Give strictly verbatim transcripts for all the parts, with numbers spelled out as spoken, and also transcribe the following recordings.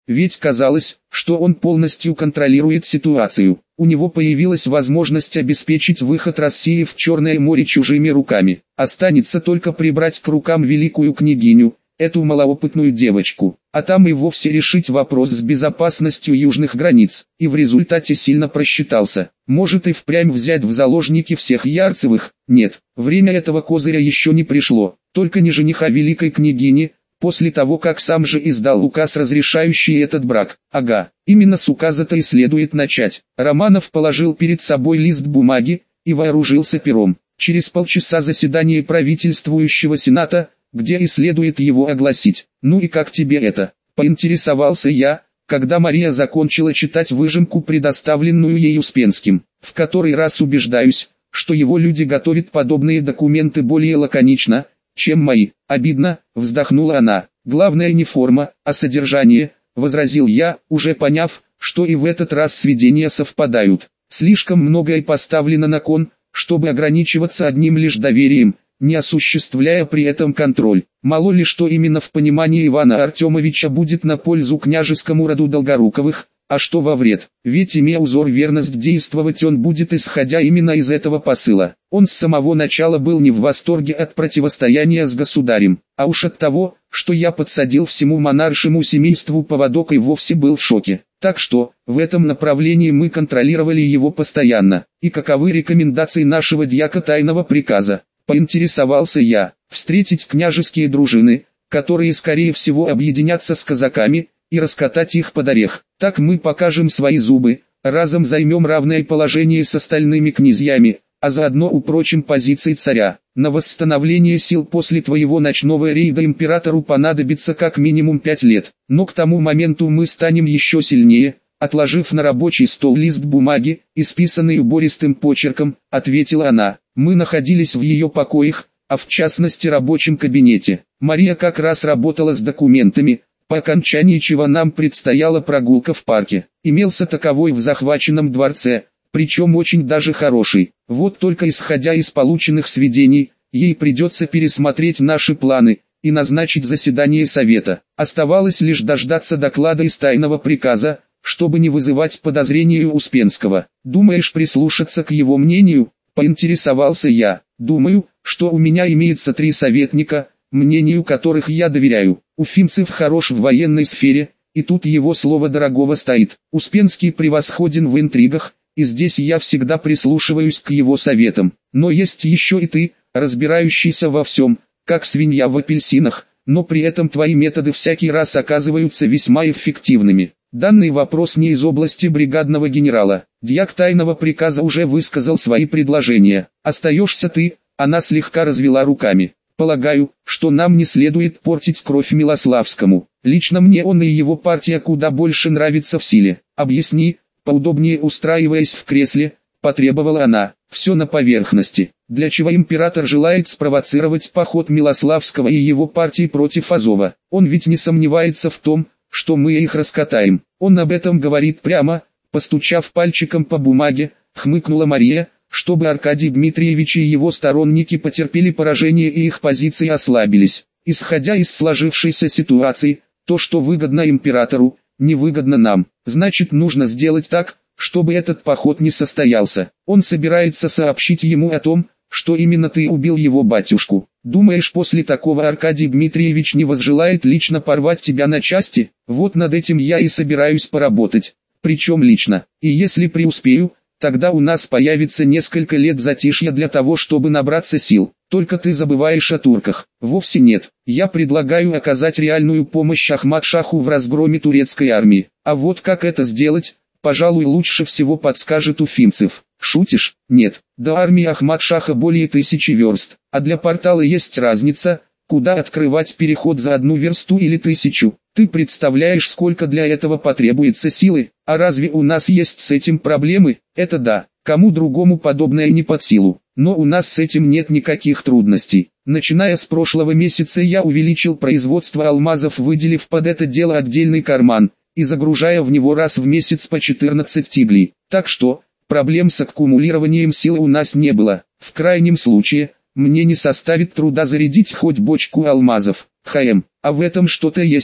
Ведь казалось, что он полностью контролирует ситуацию. У него появилась возможность обеспечить выход России в Черное море чужими руками. Останется только прибрать к рукам великую княгиню, эту малоопытную девочку, а там и вовсе решить вопрос с безопасностью южных границ, и в результате сильно просчитался. Может и впрямь взять в заложники всех Ярцевых? Нет, время этого козыря еще не пришло, только не жениха великой княгини, после того как сам же издал указ, разрешающий этот брак. Ага, именно с указа-то и следует начать. Романов положил перед собой лист бумаги и вооружился пером. Через полчаса заседание правительствующего Сената, где и следует его огласить. «Ну и как тебе это?» – поинтересовался я, когда Мария закончила читать выжимку, предоставленную ей Успенским. В который раз убеждаюсь, что его люди готовят подобные документы более лаконично, чем мои. Обидно, вздохнула она. Главное не форма, а содержание, возразил я, уже поняв, что и в этот раз сведения совпадают. Слишком многое поставлено на кон, чтобы ограничиваться одним лишь доверием, не осуществляя при этом контроль. Мало ли что именно в понимании Ивана Артемовича будет на пользу княжескому роду Долгоруковых, а что во вред. Ведь, имея узор верность, действовать он будет исходя именно из этого посыла. Он с самого начала был не в восторге от противостояния с государем, а уж от того, что я подсадил всему монаршему семейству поводок, и вовсе был в шоке. Так что, в этом направлении мы контролировали его постоянно. И каковы рекомендации нашего дьяка тайного приказа? Поинтересовался я. Встретить княжеские дружины, которые скорее всего объединятся с казаками, и раскатать их под орех. Так мы покажем свои зубы, разом займем равное положение с остальными князьями, а заодно упрочим позиции царя. На восстановление сил после твоего ночного рейда императору понадобится как минимум пять лет, но к тому моменту мы станем еще сильнее. Отложив на рабочий стол лист бумаги, исписанный убористым почерком, ответила она. Мы находились в ее покоях, а в частности рабочем кабинете. Мария как раз работала с документами, по окончании чего нам предстояла прогулка в парке. Имелся таковой в захваченном дворце, причем очень даже хороший. Вот только исходя из полученных сведений, ей придется пересмотреть наши планы и назначить заседание совета. Оставалось лишь дождаться доклада из тайного приказа, чтобы не вызывать подозрений у Успенского. Думаешь прислушаться к его мнению? Поинтересовался я. Думаю, что у меня имеется три советника, мнению которых я доверяю. Уфимцев хорош в военной сфере, и тут его слово дорогого стоит. Успенский превосходен в интригах, и здесь я всегда прислушиваюсь к его советам. Но есть еще и ты, разбирающийся во всем, как свинья в апельсинах, но при этом твои методы всякий раз оказываются весьма эффективными. Данный вопрос не из области бригадного генерала. Дьяк тайного приказа уже высказал свои предложения. Остаешься ты, она слегка развела руками. Полагаю, что нам не следует портить кровь Милославскому. Лично мне он и его партия куда больше нравится в силе. Объясни, поудобнее устраиваясь в кресле, потребовала она. Все на поверхности. Для чего император желает спровоцировать поход Милославского и его партии против Азова? Он ведь не сомневается в том, что мы их раскатаем. Он об этом говорит прямо, постучав пальчиком по бумаге, хмыкнула Мария, чтобы Аркадий Дмитриевич и его сторонники потерпели поражение и их позиции ослабились. Исходя из сложившейся ситуации, то, что выгодно императору, невыгодно нам. Значит, нужно сделать так, чтобы этот поход не состоялся. Он собирается сообщить ему о том, что именно ты убил его батюшку. Думаешь, после такого Аркадий Дмитриевич не возжелает лично порвать тебя на части? Вот над этим я и собираюсь поработать. Причем лично. И если преуспею, тогда у нас появится несколько лет затишья для того, чтобы набраться сил. Только ты забываешь о турках. Вовсе нет. Я предлагаю оказать реальную помощь Ахмад-шаху в разгроме турецкой армии. А вот как это сделать, пожалуй, лучше всего подскажет Уфимцев. Шутишь? Нет. До армии Ахмад-шаха более тысячи верст. А для портала есть разница, куда открывать переход за одну версту или тысячу. Ты представляешь, сколько для этого потребуется силы? А разве у нас есть с этим проблемы? Это да. Кому другому подобное не под силу. Но у нас с этим нет никаких трудностей. Начиная с прошлого месяца я увеличил производство алмазов, выделив под это дело отдельный карман, и загружая в него раз в месяц по четырнадцать тиглей. Так что, проблем с аккумулированием силы у нас не было. В крайнем случае, мне не составит труда зарядить хоть бочку алмазов. Хм, а в этом что-то есть.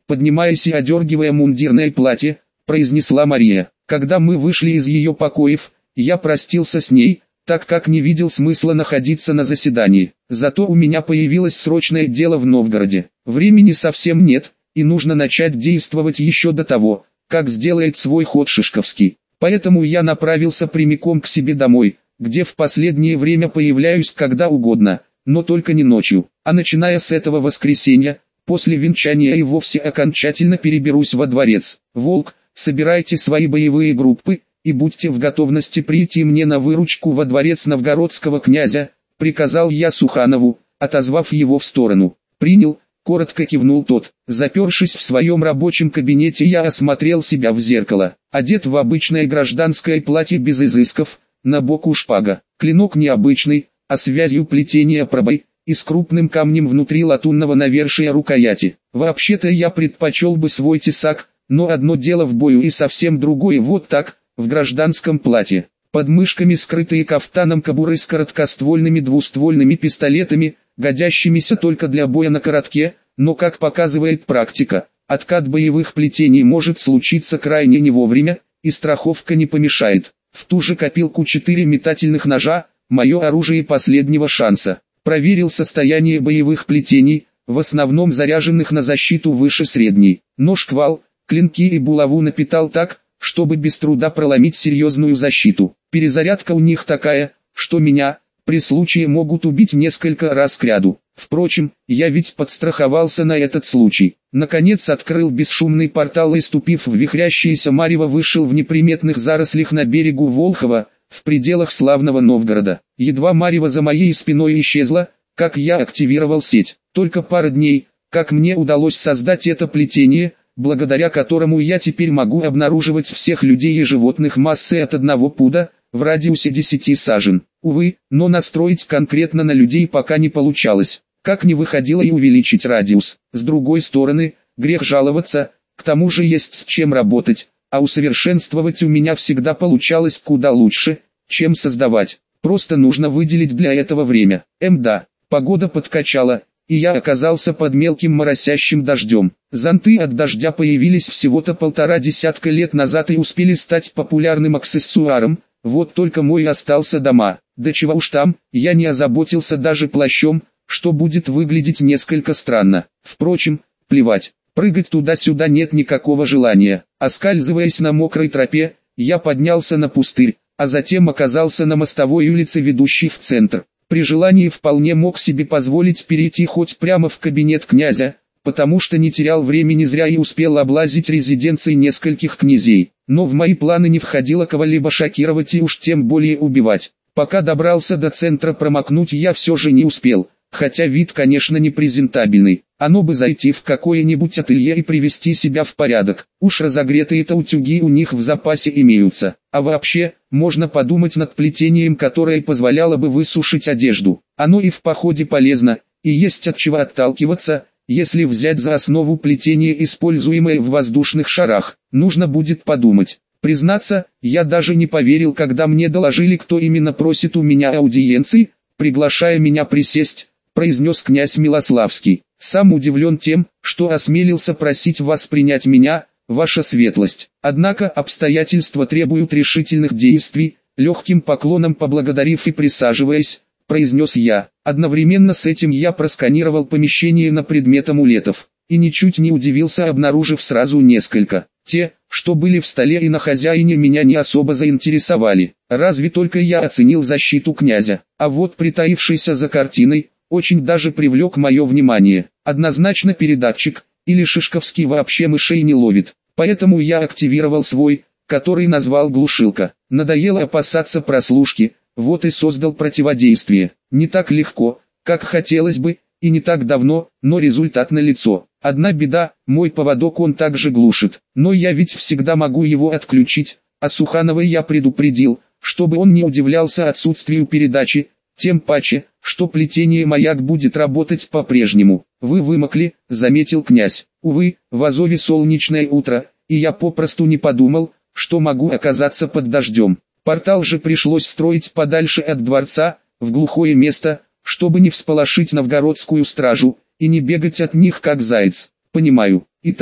поднимаясь и одергивая мундирное платье, произнесла Мария. Когда мы вышли из ее покоев, я простился с ней, так как не видел смысла находиться на заседании. Зато у меня появилось срочное дело в Новгороде. Времени совсем нет, и нужно начать действовать еще до того, как сделает свой ход Шишковский. Поэтому я направился прямиком к себе домой, где в последнее время появляюсь когда угодно, но только не ночью. А начиная с этого воскресенья, после венчания и вовсе окончательно переберусь во дворец. Волк, собирайте свои боевые группы, и будьте в готовности прийти мне на выручку во дворец новгородского князя, приказал я Суханову, отозвав его в сторону. Принял, коротко кивнул тот. Запершись в своем рабочем кабинете, я осмотрел себя в зеркало. Одет в обычное гражданское платье без изысков, на боку шпага. Клинок необычный, а связью плетения пробой, и с крупным камнем внутри латунного навершия рукояти. Вообще-то я предпочел бы свой тесак, но одно дело в бою и совсем другое вот так, в гражданском платье. Под мышками скрытые кафтаном кобуры с короткоствольными двуствольными пистолетами, годящимися только для боя на коротке, но, как показывает практика, откат боевых плетений может случиться крайне не вовремя, и страховка не помешает. В ту же копилку четыре метательных ножа, мое оружие последнего шанса. Проверил состояние боевых плетений, в основном заряженных на защиту выше средней. Нож-квал, клинки и булаву напитал так, чтобы без труда проломить серьезную защиту. Перезарядка у них такая, что меня, при случае, могут убить несколько раз кряду. Впрочем, я ведь подстраховался на этот случай. Наконец открыл бесшумный портал и, ступив в вихрящееся марево, вышел в неприметных зарослях на берегу Волхова, в пределах славного Новгорода. Едва марево за моей спиной исчезло, как я активировал сеть. Только пара дней, как мне удалось создать это плетение, благодаря которому я теперь могу обнаруживать всех людей и животных массой от одного пуда, в радиусе десяти сажен. Увы, но настроить конкретно на людей пока не получалось. Как не выходило и увеличить радиус. С другой стороны, грех жаловаться, к тому же есть с чем работать, а усовершенствовать у меня всегда получалось куда лучше, чем создавать. Просто нужно выделить для этого время. Мда, погода подкачала, и я оказался под мелким моросящим дождем. Зонты от дождя появились всего-то полтора десятка лет назад и успели стать популярным аксессуаром, вот только мой остался дома. Да чего уж там, я не озаботился даже плащом, что будет выглядеть несколько странно. Впрочем, плевать, прыгать туда-сюда нет никакого желания. Оскальзываясь на мокрой тропе, я поднялся на пустырь, а затем оказался на мостовой улице, ведущей в центр. При желании вполне мог себе позволить перейти хоть прямо в кабинет князя, потому что не терял времени зря и успел облазить резиденции нескольких князей. Но в мои планы не входило кого-либо шокировать и уж тем более убивать. Пока добрался до центра, промокнуть я все же не успел, хотя вид, конечно, не презентабельный. Оно бы зайти в какое-нибудь ателье и привести себя в порядок. Уж разогретые-то утюги у них в запасе имеются. А вообще, можно подумать над плетением, которое позволяло бы высушить одежду. Оно и в походе полезно, и есть от чего отталкиваться, если взять за основу плетение, используемое в воздушных шарах. Нужно будет подумать. Признаться, я даже не поверил, когда мне доложили, кто именно просит у меня аудиенции, приглашая меня присесть, произнес князь Милославский. Сам удивлен тем, что осмелился просить вас принять меня, ваша светлость. Однако обстоятельства требуют решительных действий. Легким поклоном поблагодарив и присаживаясь, произнес я. Одновременно с этим я просканировал помещение на предмет амулетов, и ничуть не удивился, обнаружив сразу несколько. Те, что были в столе и на хозяине, меня не особо заинтересовали. Разве только я оценил защиту князя. А вот притаившийся за картиной, очень даже привлек мое внимание. Однозначно передатчик, или Шишковский вообще мышей не ловит. Поэтому я активировал свой, который назвал глушилка. Надоело опасаться прослушки, вот и создал противодействие. Не так легко, как хотелось бы, и не так давно, но результат налицо. Одна беда, мой поводок он также глушит, но я ведь всегда могу его отключить, а Суханова я предупредил, чтобы он не удивлялся отсутствию передачи, тем паче, что плетение маяк будет работать по-прежнему. Вы вымокли, заметил князь. Увы, в Азове солнечное утро, и я попросту не подумал, что могу оказаться под дождем. Портал же пришлось строить подальше от дворца, в глухое место, чтобы не всполошить новгородскую стражу, и не бегать от них как заяц. Понимаю. Итак,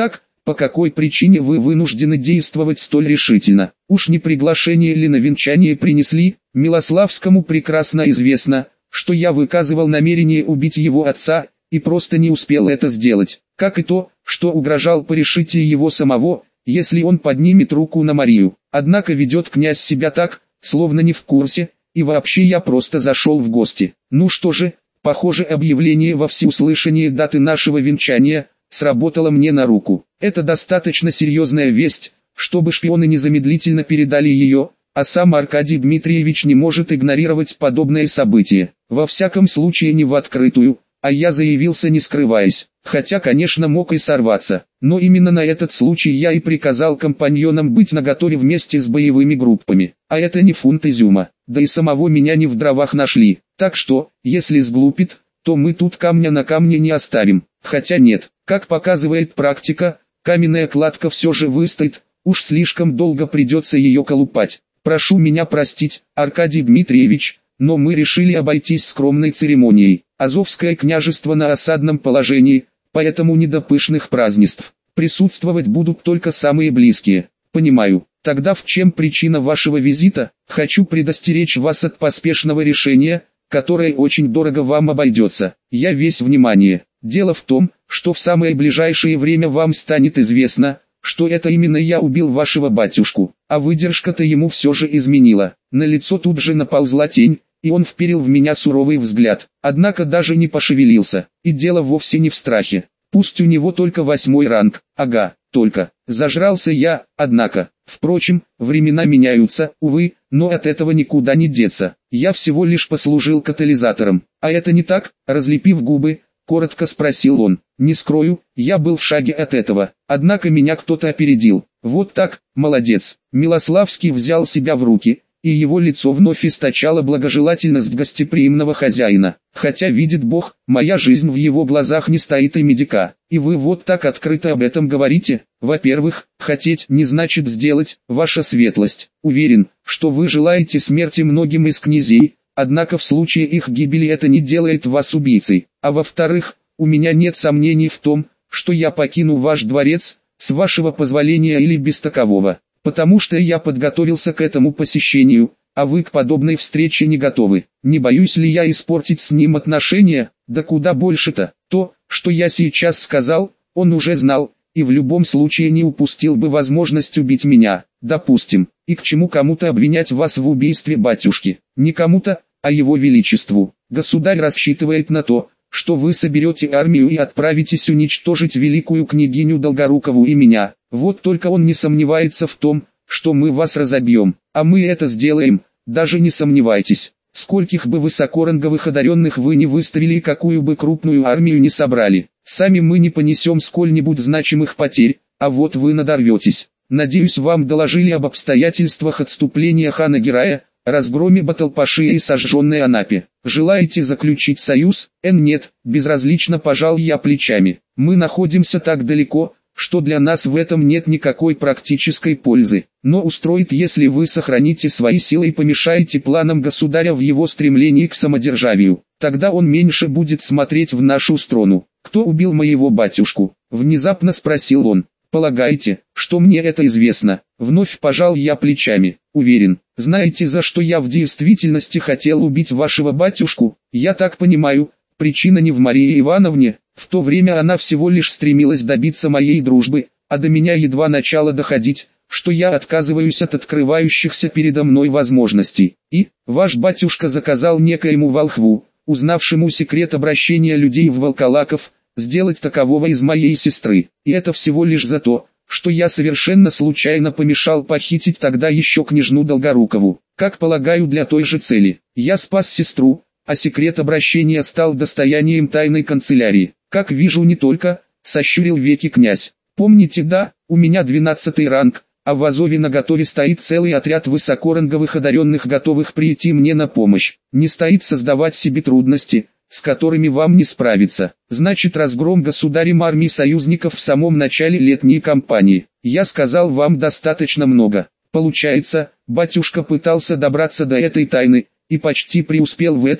по какой причине вы вынуждены действовать столь решительно? Уж не приглашение ли на венчание принесли? Милославскому прекрасно известно, что я выказывал намерение убить его отца, и просто не успел это сделать, как и то, что угрожал порешить его самого, если он поднимет руку на Марию. Однако ведет князь себя так, словно не в курсе, и вообще я просто зашел в гости. Ну что же, похоже, объявление во всеуслышание даты нашего венчания сработало мне на руку. Это достаточно серьезная весть, чтобы шпионы незамедлительно передали ее, а сам Аркадий Дмитриевич не может игнорировать подобное событие. Во всяком случае не в открытую, а я заявился не скрываясь, хотя конечно мог и сорваться. Но именно на этот случай я и приказал компаньонам быть наготове вместе с боевыми группами. А это не фунт изюма, да и самого меня не в дровах нашли. Так что, если сглупит, то мы тут камня на камне не оставим. Хотя нет, как показывает практика, каменная кладка все же выстоит, уж слишком долго придется ее колупать. Прошу меня простить, Аркадий Дмитриевич, но мы решили обойтись скромной церемонией. Азовское княжество на осадном положении, поэтому не до пышных празднеств. Присутствовать будут только самые близкие. Понимаю. Тогда в чем причина вашего визита? Хочу предостеречь вас от поспешного решения, которое очень дорого вам обойдется. Я весь внимание. Дело в том, что в самое ближайшее время вам станет известно, что это именно я убил вашего батюшку, а выдержка-то ему все же изменила. На лицо тут же наползла тень, и он вперил в меня суровый взгляд, однако даже не пошевелился. И дело вовсе не в страхе. Пусть у него только восьмой ранг, ага, только. Зажрался я, однако. Впрочем, времена меняются, увы, но от этого никуда не деться. Я всего лишь послужил катализатором. А это не так? Разлепив губы, коротко спросил он. Не скрою, я был в шаге от этого, однако меня кто-то опередил. Вот так, молодец. Милославский взял себя в руки, и его лицо вновь источало благожелательность гостеприимного хозяина. Хотя видит Бог, моя жизнь в его глазах не стоит и медика. И вы вот так открыто об этом говорите? Во-первых, хотеть не значит сделать, ваша светлость. Уверен, что вы желаете смерти многим из князей, однако в случае их гибели это не делает вас убийцей. А во-вторых, у меня нет сомнений в том, что я покину ваш дворец, с вашего позволения или без такового. Потому что я подготовился к этому посещению, а вы к подобной встрече не готовы. Не боюсь ли я испортить с ним отношения? Да куда больше-то. То, что я сейчас сказал, он уже знал, и в любом случае не упустил бы возможность убить меня. Допустим, и к чему кому-то обвинять вас в убийстве батюшки? Не кому-то, а его величеству. Государь рассчитывает на то, что вы соберете армию и отправитесь уничтожить великую княгиню Долгорукову и меня. Вот только он не сомневается в том, что мы вас разобьем, а мы это сделаем, даже не сомневайтесь. Скольких бы высокоранговых одаренных вы не выставили и какую бы крупную армию не собрали, сами мы не понесем сколь-нибудь значимых потерь, а вот вы надорветесь. Надеюсь, вам доложили об обстоятельствах отступления хана Герая, разгроме Баталпаши и сожженной Анапе. Желаете заключить союз? Эн нет, безразлично пожал я плечами. Мы находимся так далеко, что для нас в этом нет никакой практической пользы. Но устроит, если вы сохраните свои силы и помешаете планам государя в его стремлении к самодержавию. Тогда он меньше будет смотреть в нашу сторону. Кто убил моего батюшку? Внезапно спросил он. Полагаете, что мне это известно? Вновь пожал я плечами. Уверен. Знаете, за что я в действительности хотел убить вашего батюшку? Я так понимаю, причина не в Марии Ивановне. В то время она всего лишь стремилась добиться моей дружбы, а до меня едва начало доходить, что я отказываюсь от открывающихся передо мной возможностей. И, ваш батюшка заказал некоему волхву, узнавшему секрет обращения людей в волколаков, сделать такового из моей сестры. И это всего лишь за то, что я совершенно случайно помешал похитить тогда еще княжну Долгорукову. Как полагаю, для той же цели. Я спас сестру, а секрет обращения стал достоянием тайной канцелярии. Как вижу, не только, сощурил веки князь. Помните, да, у меня двенадцатый ранг, а в Азове наготове стоит целый отряд высокоранговых одаренных, готовых прийти мне на помощь. Не стоит создавать себе трудности, с которыми вам не справиться. Значит, разгром государем армии союзников в самом начале летней кампании. Я сказал вам достаточно много. Получается, батюшка пытался добраться до этой тайны, и почти преуспел в этом,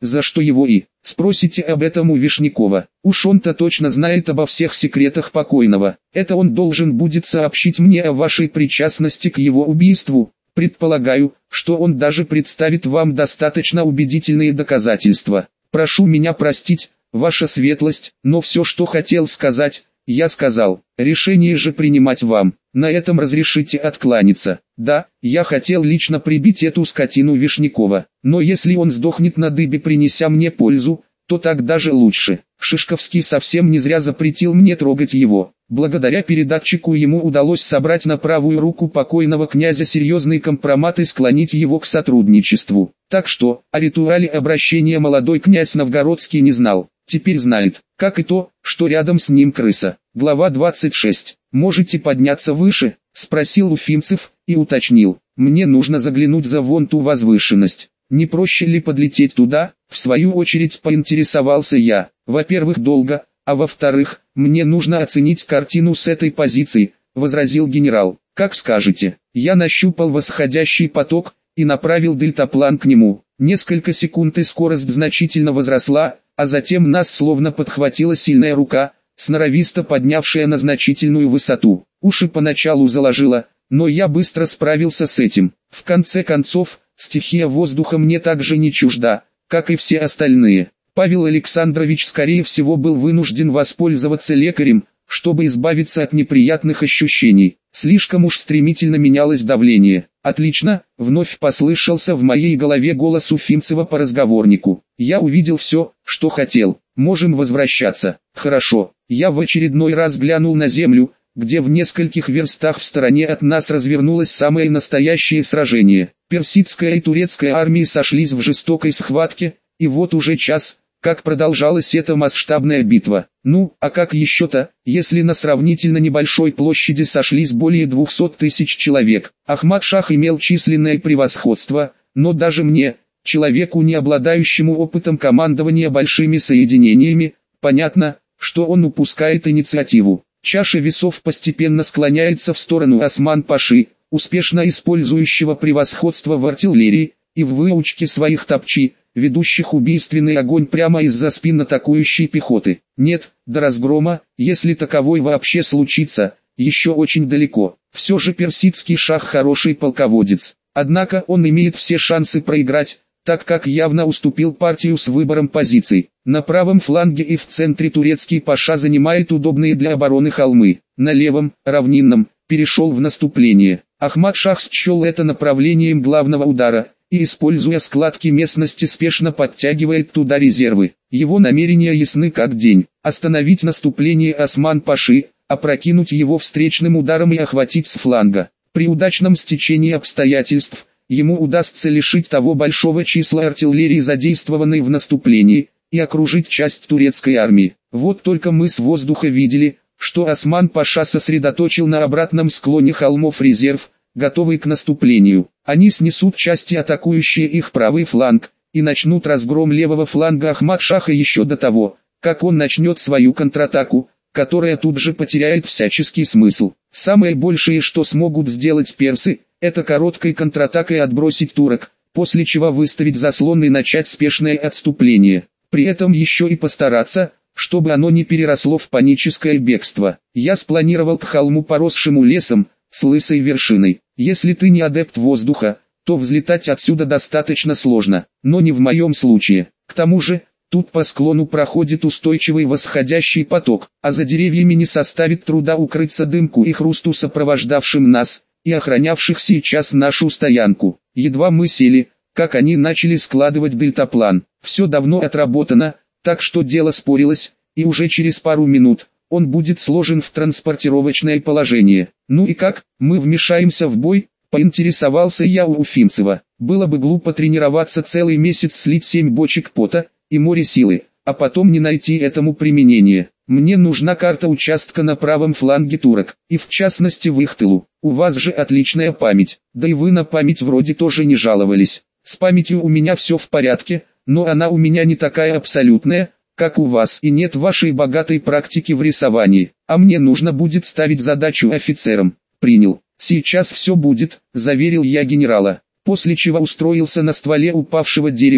за что его и спросите об этом у Вишнякова. Уж он-то точно знает обо всех секретах покойного. Это он должен будет сообщить мне о вашей причастности к его убийству. Предполагаю, что он даже представит вам достаточно убедительные доказательства. Прошу меня простить, ваша светлость, но все, что хотел сказать, я сказал. Решение же принимать вам. На этом разрешите откланяться. Да, я хотел лично прибить эту скотину Вишнякова, но если он сдохнет на дыбе, принеся мне пользу, то так даже лучше. Шишковский совсем не зря запретил мне трогать его. Благодаря передатчику ему удалось собрать на правую руку покойного князя серьезный компромат и склонить его к сотрудничеству. Так что, о ритуале обращения молодой князь Новгородский не знал. Теперь знает, как и то, что рядом с ним крыса. Глава двадцать шесть. «Можете подняться выше?» – спросил Уфимцев и уточнил. «Мне нужно заглянуть за вон ту возвышенность. Не проще ли подлететь туда?» В свою очередь поинтересовался я. «Во-первых, долго, а во-вторых, мне нужно оценить картину с этой позиции», – возразил генерал. «Как скажете». Я нащупал восходящий поток и направил дельтаплан к нему. Несколько секунд и скорость значительно возросла, а затем нас словно подхватила сильная рука, сноровисто поднявшая на значительную высоту. Уши поначалу заложило, но я быстро справился с этим. В конце концов, стихия воздуха мне также не чужда, как и все остальные. Павел Александрович скорее всего был вынужден воспользоваться лекарем, чтобы избавиться от неприятных ощущений. Слишком уж стремительно менялось давление. «Отлично», — вновь послышался в моей голове голос Уфимцева по разговорнику. «Я увидел все, что хотел. Можем возвращаться». «Хорошо». Я в очередной раз глянул на землю, где в нескольких верстах в стороне от нас развернулось самое настоящее сражение. Персидская и турецкая армии сошлись в жестокой схватке, и вот уже час, как продолжалась эта масштабная битва. Ну, а как еще-то, если на сравнительно небольшой площади сошлись более двухсот тысяч человек. Ахмад-Шах имел численное превосходство, но даже мне, человеку не обладающему опытом командования большими соединениями, понятно, что он упускает инициативу. Чаша весов постепенно склоняется в сторону Осман-Паши, успешно использующего превосходство в артиллерии и в выучке своих топчи, ведущих убийственный огонь прямо из-за спин атакующей пехоты. Нет, до разгрома, если таковой вообще случится, еще очень далеко. Все же персидский шах хороший полководец. Однако он имеет все шансы проиграть, так как явно уступил партию с выбором позиций. На правом фланге и в центре турецкий паша занимает удобные для обороны холмы. На левом, равнинном, перешел в наступление. Ахмад-Шах счел это направлением главного удара и, используя складки местности, спешно подтягивает туда резервы. Его намерения ясны как день: остановить наступление Осман-Паши, опрокинуть его встречным ударом и охватить с фланга. При удачном стечении обстоятельств ему удастся лишить того большого числа артиллерии, задействованной в наступлении, и окружить часть турецкой армии. Вот только мы с воздуха видели, что Осман-Паша сосредоточил на обратном склоне холмов резерв, готовый к наступлению. Они снесут части, атакующие их правый фланг, и начнут разгром левого фланга Ахмад-Шаха еще до того, как он начнет свою контратаку, которая тут же потеряет всяческий смысл. Самое большее, что смогут сделать персы, это короткой контратакой отбросить турок, после чего выставить заслон и начать спешное отступление. При этом еще и постараться, чтобы оно не переросло в паническое бегство. Я спланировал к холму, поросшему лесом, с лысой вершиной. Если ты не адепт воздуха, то взлетать отсюда достаточно сложно, но не в моем случае. К тому же, тут по склону проходит устойчивый восходящий поток, а за деревьями не составит труда укрыться дымку и хрусту, сопровождавшим нас и охранявших сейчас нашу стоянку. Едва мы сели, как они начали складывать дельтаплан. Все давно отработано, так что дело спорилось, и уже через пару минут он будет сложен в транспортировочное положение. Ну и как, мы вмешаемся в бой? Поинтересовался я у Уфимцева. Было бы глупо тренироваться целый месяц, слить семь бочек пота и море силы, а потом не найти этому применение. Мне нужна карта участка на правом фланге турок, и в частности в их тылу. У вас же отличная память, да и вы на память вроде тоже не жаловались. С памятью у меня все в порядке, но она у меня не такая абсолютная, как у вас, и нет вашей богатой практики в рисовании. А мне нужно будет ставить задачу офицерам. Принял. Сейчас все будет, заверил я генерала, после чего устроился на стволе упавшего дерева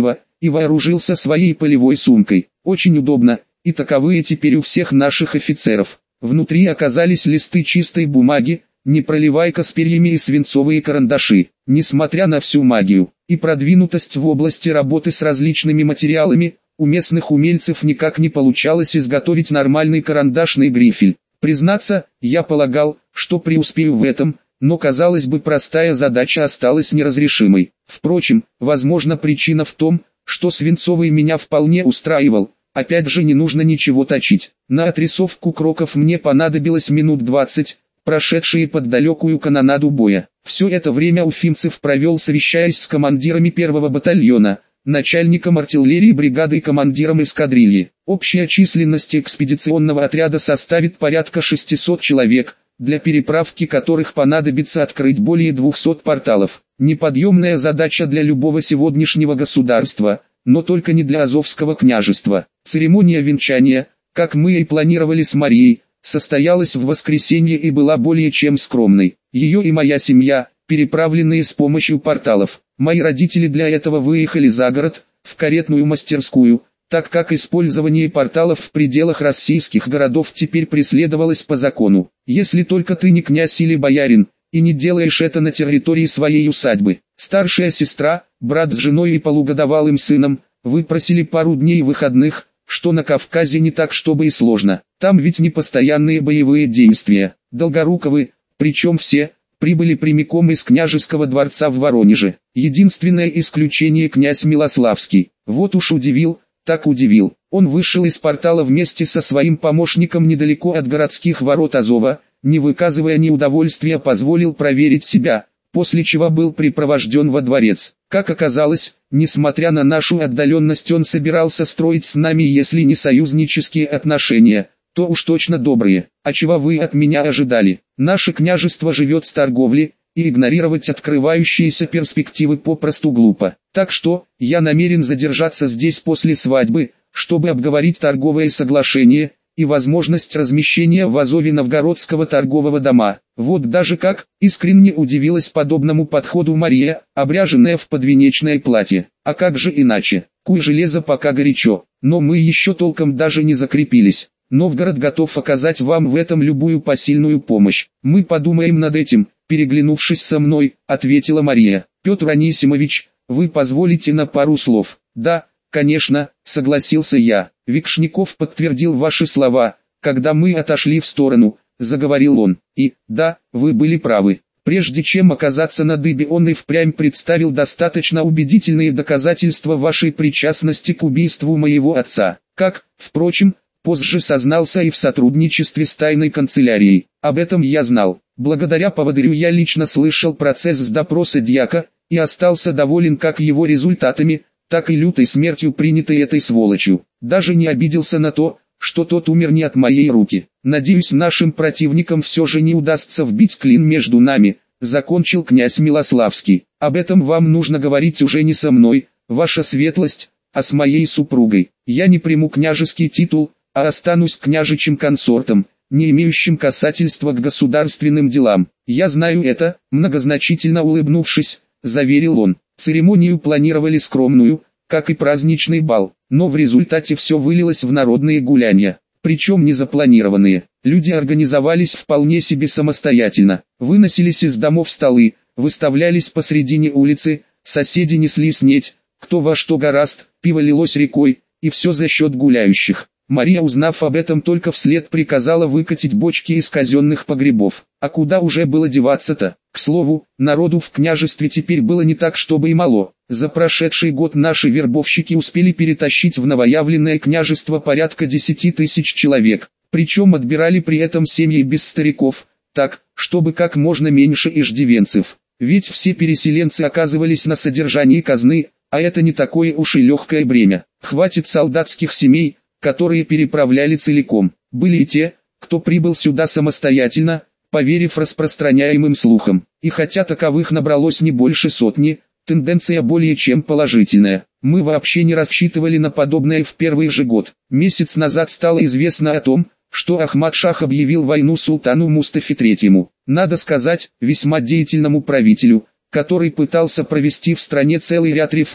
и вооружился своей полевой сумкой. Очень удобно, и таковые теперь у всех наших офицеров. Внутри оказались листы чистой бумаги, непроливайка с перьями и свинцовые карандаши. Несмотря на всю магию и продвинутость в области работы с различными материалами, у местных умельцев никак не получалось изготовить нормальный карандашный грифель. Признаться, я полагал, что преуспею в этом, но казалось бы простая задача осталась неразрешимой. Впрочем, возможно причина в том, что свинцовый меня вполне устраивал. Опять же, не нужно ничего точить. На отрисовку кроков мне понадобилось минут двадцать, прошедшие под далекую канонаду боя. Все это время Уфимцев провел, совещаясь с командирами первого батальона, начальником артиллерии бригады и командиром эскадрильи. Общая численность экспедиционного отряда составит порядка шестисот человек, для переправки которых понадобится открыть более двухсот порталов. Неподъемная задача для любого сегодняшнего государства, но только не для Азовского княжества. Церемония венчания, как мы и планировали с Марией, состоялась в воскресенье и была более чем скромной. Ее и моя семья, переправленные с помощью порталов. Мои родители для этого выехали за город, в каретную мастерскую, так как использование порталов в пределах российских городов теперь преследовалось по закону. Если только ты не князь или боярин, и не делаешь это на территории своей усадьбы. Старшая сестра, брат с женой и полугодовалым сыном, выпросили пару дней выходных, что на Кавказе не так чтобы и сложно. Там ведь не постоянные боевые действия. Долгоруковы, причем все, прибыли прямиком из княжеского дворца в Воронеже. Единственное исключение князь Милославский. Вот уж удивил, так удивил. Он вышел из портала вместе со своим помощником недалеко от городских ворот Азова, не выказывая неудовольствия, позволил проверить себя, после чего был припровожден во дворец. Как оказалось, несмотря на нашу отдаленность, он собирался строить с нами, если не союзнические отношения, то уж точно добрые. А чего вы от меня ожидали? Наше княжество живет с торговли, и игнорировать открывающиеся перспективы попросту глупо. Так что, я намерен задержаться здесь после свадьбы, чтобы обговорить торговое соглашение и возможность размещения в Азове Новгородского торгового дома. Вот даже как, искренне удивилась подобному подходу Мария, обряженная в подвенечное платье. А как же иначе? Куй железо пока горячо, но мы еще толком даже не закрепились. Новгород готов оказать вам в этом любую посильную помощь. Мы подумаем над этим, переглянувшись со мной, ответила Мария. Петр Анисимович, вы позволите на пару слов? Да, конечно, согласился я. Викшников подтвердил ваши слова, когда мы отошли в сторону, заговорил он. И, да, вы были правы. Прежде чем оказаться на дыбе, он и впрямь представил достаточно убедительные доказательства вашей причастности к убийству моего отца. Как, впрочем, позже сознался и в сотрудничестве с тайной канцелярией. Об этом я знал. Благодаря поводырю я лично слышал процесс с допроса дьяка, и остался доволен как его результатами, так и лютой смертью, принятой этой сволочью. Даже не обиделся на то, что тот умер не от моей руки. Надеюсь, нашим противникам все же не удастся вбить клин между нами, закончил князь Милославский. Об этом вам нужно говорить уже не со мной, ваша светлость, а с моей супругой. Я не приму княжеский титул, а останусь княжичьим консортом, не имеющим касательства к государственным делам. Я знаю это, многозначительно улыбнувшись, заверил он. Церемонию планировали скромную, как и праздничный бал, но в результате все вылилось в народные гуляния, причем не запланированные. Люди организовались вполне себе самостоятельно, выносились из домов столы, выставлялись посредине улицы, соседи несли снеть, кто во что горазд, пиво лилось рекой, и все за счет гуляющих. Мария, узнав об этом, только вслед приказала выкатить бочки из казенных погребов. А куда уже было деваться-то? К слову, народу в княжестве теперь было не так чтобы и мало. За прошедший год наши вербовщики успели перетащить в новоявленное княжество порядка десяти тысяч человек. Причем отбирали при этом семьи без стариков, так, чтобы как можно меньше иждивенцев. Ведь все переселенцы оказывались на содержании казны, а это не такое уж и легкое бремя. Хватит солдатских семей, которые переправляли целиком. Были и те, кто прибыл сюда самостоятельно, поверив распространяемым слухам. И хотя таковых набралось не больше сотни, тенденция более чем положительная. Мы вообще не рассчитывали на подобное в первый же год. Месяц назад стало известно о том, что Ахмад-Шах объявил войну султану Мустафе третьему. Надо сказать, весьма деятельному правителю, который пытался провести в стране целый ряд реформ,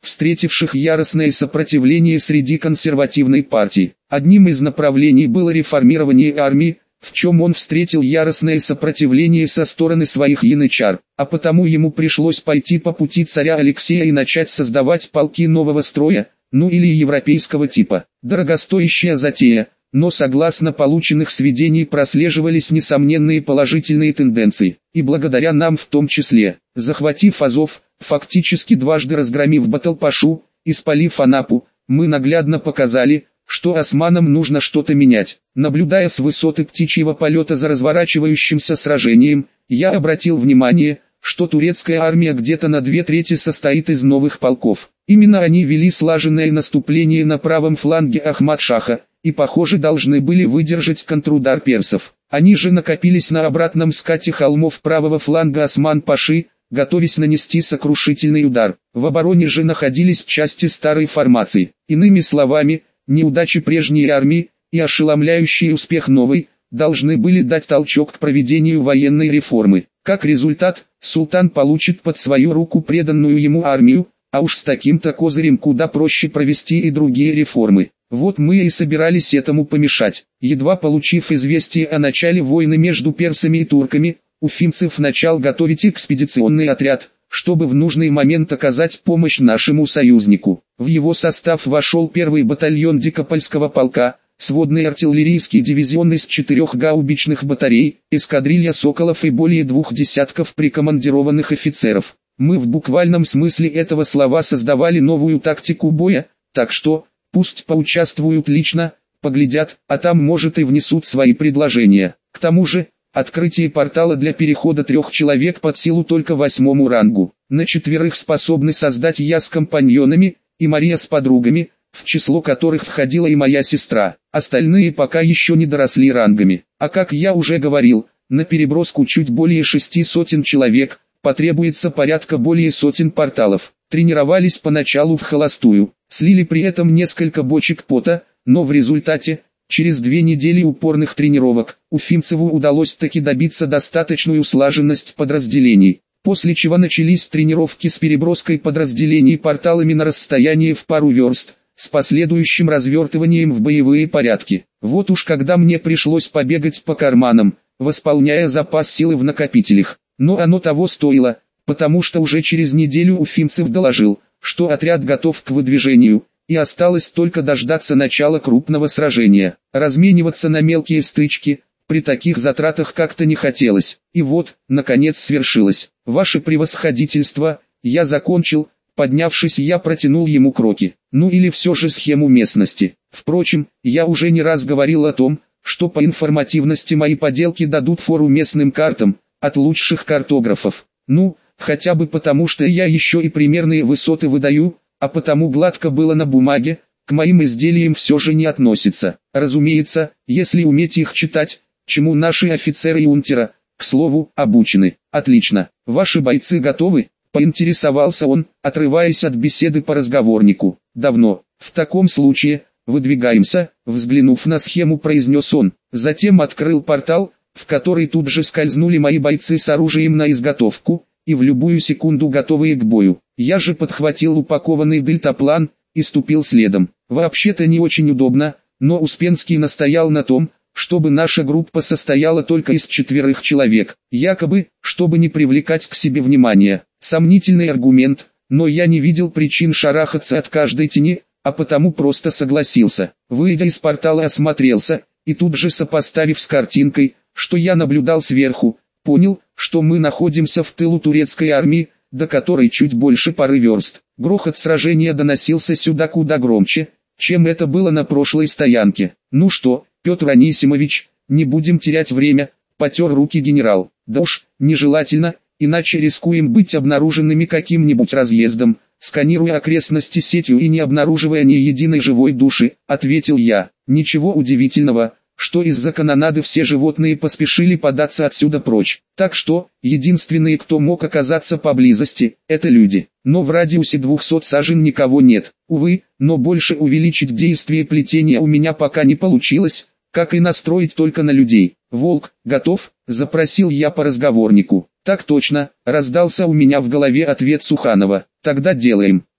встретивших яростное сопротивление среди консервативной партии. Одним из направлений было реформирование армии, в чем он встретил яростное сопротивление со стороны своих янычар, а потому ему пришлось пойти по пути царя Алексея и начать создавать полки нового строя, ну или европейского типа. Дорогостоящая затея, но согласно полученных сведений прослеживались несомненные положительные тенденции, и благодаря нам в том числе, захватив Азов, фактически дважды разгромив Баталпашу и спалив Анапу, мы наглядно показали, что османам нужно что-то менять. Наблюдая с высоты птичьего полета за разворачивающимся сражением, я обратил внимание, что турецкая армия где-то на две трети состоит из новых полков. Именно они вели слаженное наступление на правом фланге Ахмад-Шаха, и похоже должны были выдержать контрудар персов. Они же накопились на обратном скате холмов правого фланга Осман-Паши, готовясь нанести сокрушительный удар. В обороне же находились части старой формации. Иными словами, неудачи прежней армии и ошеломляющий успех новой должны были дать толчок к проведению военной реформы. Как результат, султан получит под свою руку преданную ему армию, а уж с таким-то козырем куда проще провести и другие реформы. Вот мы и собирались этому помешать. Едва получив известие о начале войны между персами и турками, уфимцев начал готовить экспедиционный отряд, чтобы в нужный момент оказать помощь нашему союзнику. В его состав вошел первый батальон Дикопольского полка, сводный артиллерийский дивизион из четырех гаубичных батарей, эскадрилья соколов и более двух десятков прикомандированных офицеров. Мы в буквальном смысле этого слова создавали новую тактику боя, так что, пусть поучаствуют лично, поглядят, а там может и внесут свои предложения. К тому же, открытие портала для перехода трех человек под силу только восьмому рангу. На четверых способны создать я с компаньонами, и Мария с подругами, в число которых входила и моя сестра. Остальные пока еще не доросли рангами. А как я уже говорил, на переброску чуть более шести сотен человек, потребуется порядка более сотен порталов. Тренировались поначалу в холостую, слили при этом несколько бочек пота, но в результате, через две недели упорных тренировок, Уфимцеву удалось таки добиться достаточную слаженность подразделений, после чего начались тренировки с переброской подразделений порталами на расстояние в пару верст, с последующим развертыванием в боевые порядки. Вот уж когда мне пришлось побегать по карманам, восполняя запас силы в накопителях, но оно того стоило, потому что уже через неделю Уфимцев доложил, что отряд готов к выдвижению, и осталось только дождаться начала крупного сражения. Размениваться на мелкие стычки, при таких затратах как-то не хотелось. И вот, наконец свершилось. Ваше превосходительство, я закончил, поднявшись я протянул ему кроки. Ну или все же схему местности. Впрочем, я уже не раз говорил о том, что по информативности мои поделки дадут фору местным картам, от лучших картографов. Ну, хотя бы потому что я еще и примерные высоты выдаю, а потому гладко было на бумаге, к моим изделиям все же не относится. Разумеется, если уметь их читать, чему наши офицеры и унтера, к слову, обучены. Отлично. Ваши бойцы готовы? Поинтересовался он, отрываясь от беседы по разговорнику. Давно. В таком случае, выдвигаемся, взглянув на схему, произнес он. Затем открыл портал, в который тут же скользнули мои бойцы с оружием на изготовку, и в любую секунду готовые к бою. Я же подхватил упакованный дельтаплан и ступил следом. Вообще-то не очень удобно, но Успенский настоял на том, чтобы наша группа состояла только из четверых человек, якобы, чтобы не привлекать к себе внимания. Сомнительный аргумент, но я не видел причин шарахаться от каждой тени, а потому просто согласился. Выйдя из портала, осмотрелся, и тут же, сопоставив с картинкой, что я наблюдал сверху, понял, что мы находимся в тылу турецкой армии, до которой чуть больше пары верст. Грохот сражения доносился сюда куда громче, чем это было на прошлой стоянке. Ну что, Петр Анисимович, не будем терять время, потер руки генерал. Да уж, нежелательно, иначе рискуем быть обнаруженными каким-нибудь разъездом, сканируя окрестности сетью и не обнаруживая ни единой живой души, ответил я. Ничего удивительного, что из-за канонады все животные поспешили податься отсюда прочь. Так что, единственные, кто мог оказаться поблизости, это люди. Но в радиусе двухсот сажен никого нет. Увы, но больше увеличить действие плетения у меня пока не получилось, как и настроить только на людей. «Волк, готов?» – запросил я по разговорнику. «Так точно», – раздался у меня в голове ответ Суханова. «Тогда делаем».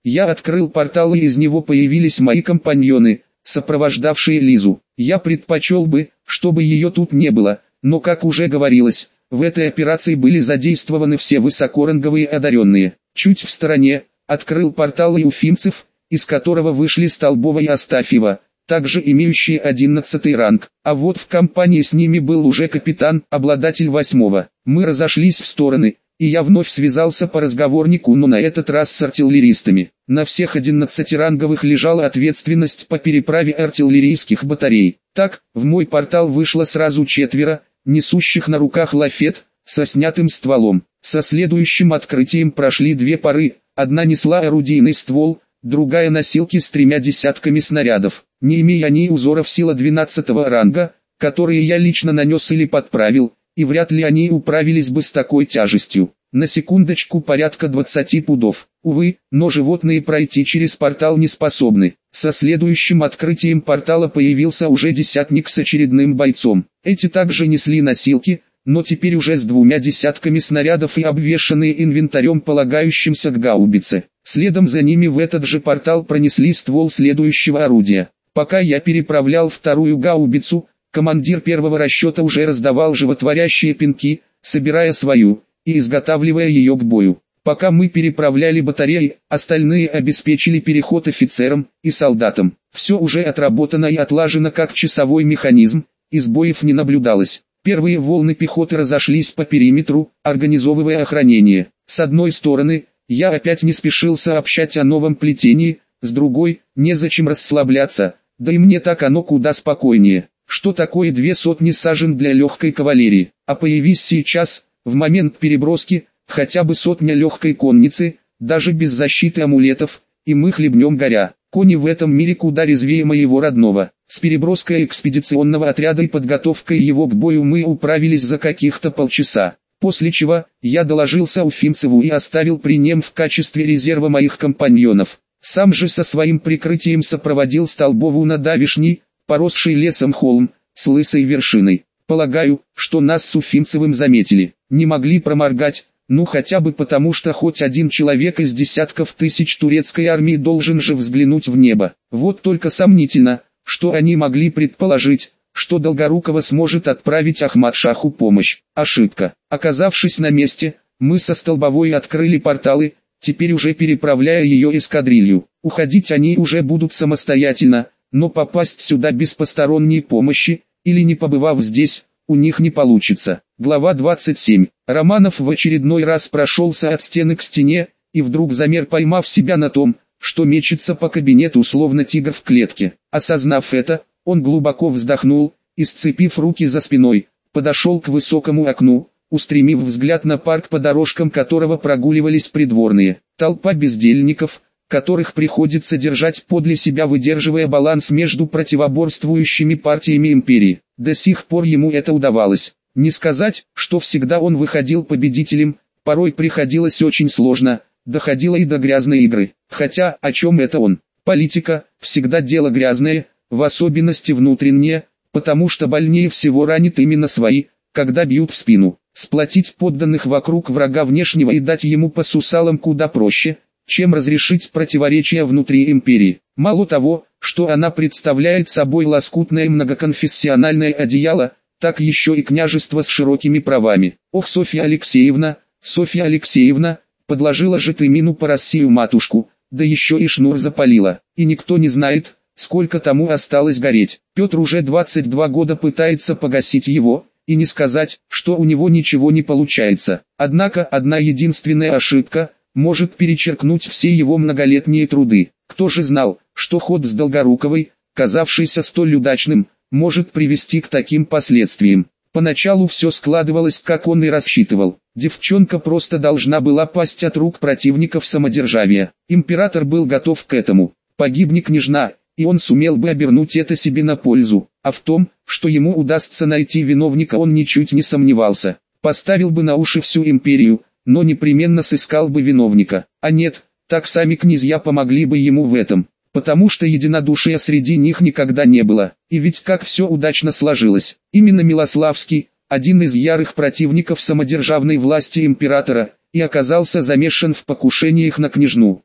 Я открыл портал, и из него появились мои компаньоны, сопровождавшие Лизу. Я предпочел бы, чтобы ее тут не было, но, как уже говорилось, в этой операции были задействованы все высокоранговые одаренные. Чуть в стороне, открыл портал и уфимцев, из которого вышли Столбова и Астафьева, также имеющие одиннадцатый ранг, а вот в компании с ними был уже капитан, обладатель восьмого. Мы разошлись в стороны, и я вновь связался по разговорнику, но на этот раз с артиллеристами. На всех одиннадцатиранговых лежала ответственность по переправе артиллерийских батарей. Так, в мой портал вышло сразу четверо, несущих на руках лафет, со снятым стволом. Со следующим открытием прошли две пары, одна несла орудийный ствол, другая носилки с тремя десятками снарядов. Не имея они узоров сила двенадцатого ранга, которые я лично нанес или подправил, и вряд ли они управились бы с такой тяжестью. На секундочку, порядка двадцати пудов. Увы, но животные пройти через портал не способны. Со следующим открытием портала появился уже десятник с очередным бойцом. Эти также несли носилки, но теперь уже с двумя десятками снарядов и обвешанные инвентарем, полагающимся к гаубице. Следом за ними в этот же портал пронесли ствол следующего орудия. Пока я переправлял вторую гаубицу, командир первого расчета уже раздавал животворящие пинки, собирая свою, и изготавливая ее к бою. Пока мы переправляли батареи, остальные обеспечили переход офицерам и солдатам. Все уже отработано и отлажено как часовой механизм, и сбоев не наблюдалось. Первые волны пехоты разошлись по периметру, организовывая охранение. С одной стороны, я опять не спешил сообщать о новом плетении, с другой, незачем расслабляться, да и мне так оно куда спокойнее. Что такое две сотни сажен для легкой кавалерии? А появись сейчас, в момент переброски, хотя бы сотня легкой конницы, даже без защиты амулетов, и мы хлебнем горя. Кони в этом мире куда резвее моего родного. С переброской экспедиционного отряда и подготовкой его к бою мы управились за каких-то полчаса. После чего, я доложился Уфимцеву и оставил при нем в качестве резерва моих компаньонов. Сам же со своим прикрытием сопроводил Столбову на давишний, поросший лесом холм, с лысой вершиной. Полагаю, что нас с Уфимцевым заметили. Не могли проморгать, ну хотя бы потому, что хоть один человек из десятков тысяч турецкой армии должен же взглянуть в небо. Вот только сомнительно, что они могли предположить, что Долгорукова сможет отправить Ахмад-Шаху помощь. Ошибка. Оказавшись на месте, мы со Столбовой открыли порталы, теперь уже переправляя ее эскадрилью. Уходить они уже будут самостоятельно, но попасть сюда без посторонней помощи, или не побывав здесь, у них не получится. Глава двадцать семь. Романов в очередной раз прошелся от стены к стене, и вдруг замер, поймав себя на том, что мечется по кабинету словно тигр в клетке. Осознав это, он глубоко вздохнул, и, сцепив руки за спиной, подошел к высокому окну, устремив взгляд на парк, по дорожкам которого прогуливались придворные. Толпа бездельников, которых приходится держать подле себя, выдерживая баланс между противоборствующими партиями империи. До сих пор ему это удавалось. Не сказать, что всегда он выходил победителем, порой приходилось очень сложно, доходило и до грязной игры. Хотя, о чем это он? Политика – всегда дело грязное, в особенности внутреннее, потому что больнее всего ранит именно свои, когда бьют в спину. Сплотить подданных вокруг врага внешнего и дать ему по сусалам куда проще, чем разрешить противоречия внутри империи. Мало того, что она представляет собой лоскутное многоконфессиональное одеяло, так еще и княжество с широкими правами. Ох, Софья Алексеевна, Софья Алексеевна, подложила же ты мину по Россию матушку, да еще и шнур запалила, и никто не знает, сколько тому осталось гореть. Петр уже двадцать два года пытается погасить его, и не сказать, что у него ничего не получается. Однако одна единственная ошибка может перечеркнуть все его многолетние труды. Кто же знал, что ход с Долгоруковой, казавшийся столь удачным, может привести к таким последствиям. Поначалу все складывалось, как он и рассчитывал. Девчонка просто должна была пасть от рук противников самодержавия. Император был готов к этому. Погибнет княжна, и он сумел бы обернуть это себе на пользу. А в том, что ему удастся найти виновника, он ничуть не сомневался. Поставил бы на уши всю империю, но непременно сыскал бы виновника. А нет, так сами князья помогли бы ему в этом, потому что единодушия среди них никогда не было. И ведь как все удачно сложилось. Именно Милославский, один из ярых противников самодержавной власти императора, и оказался замешан в покушениях на княжну.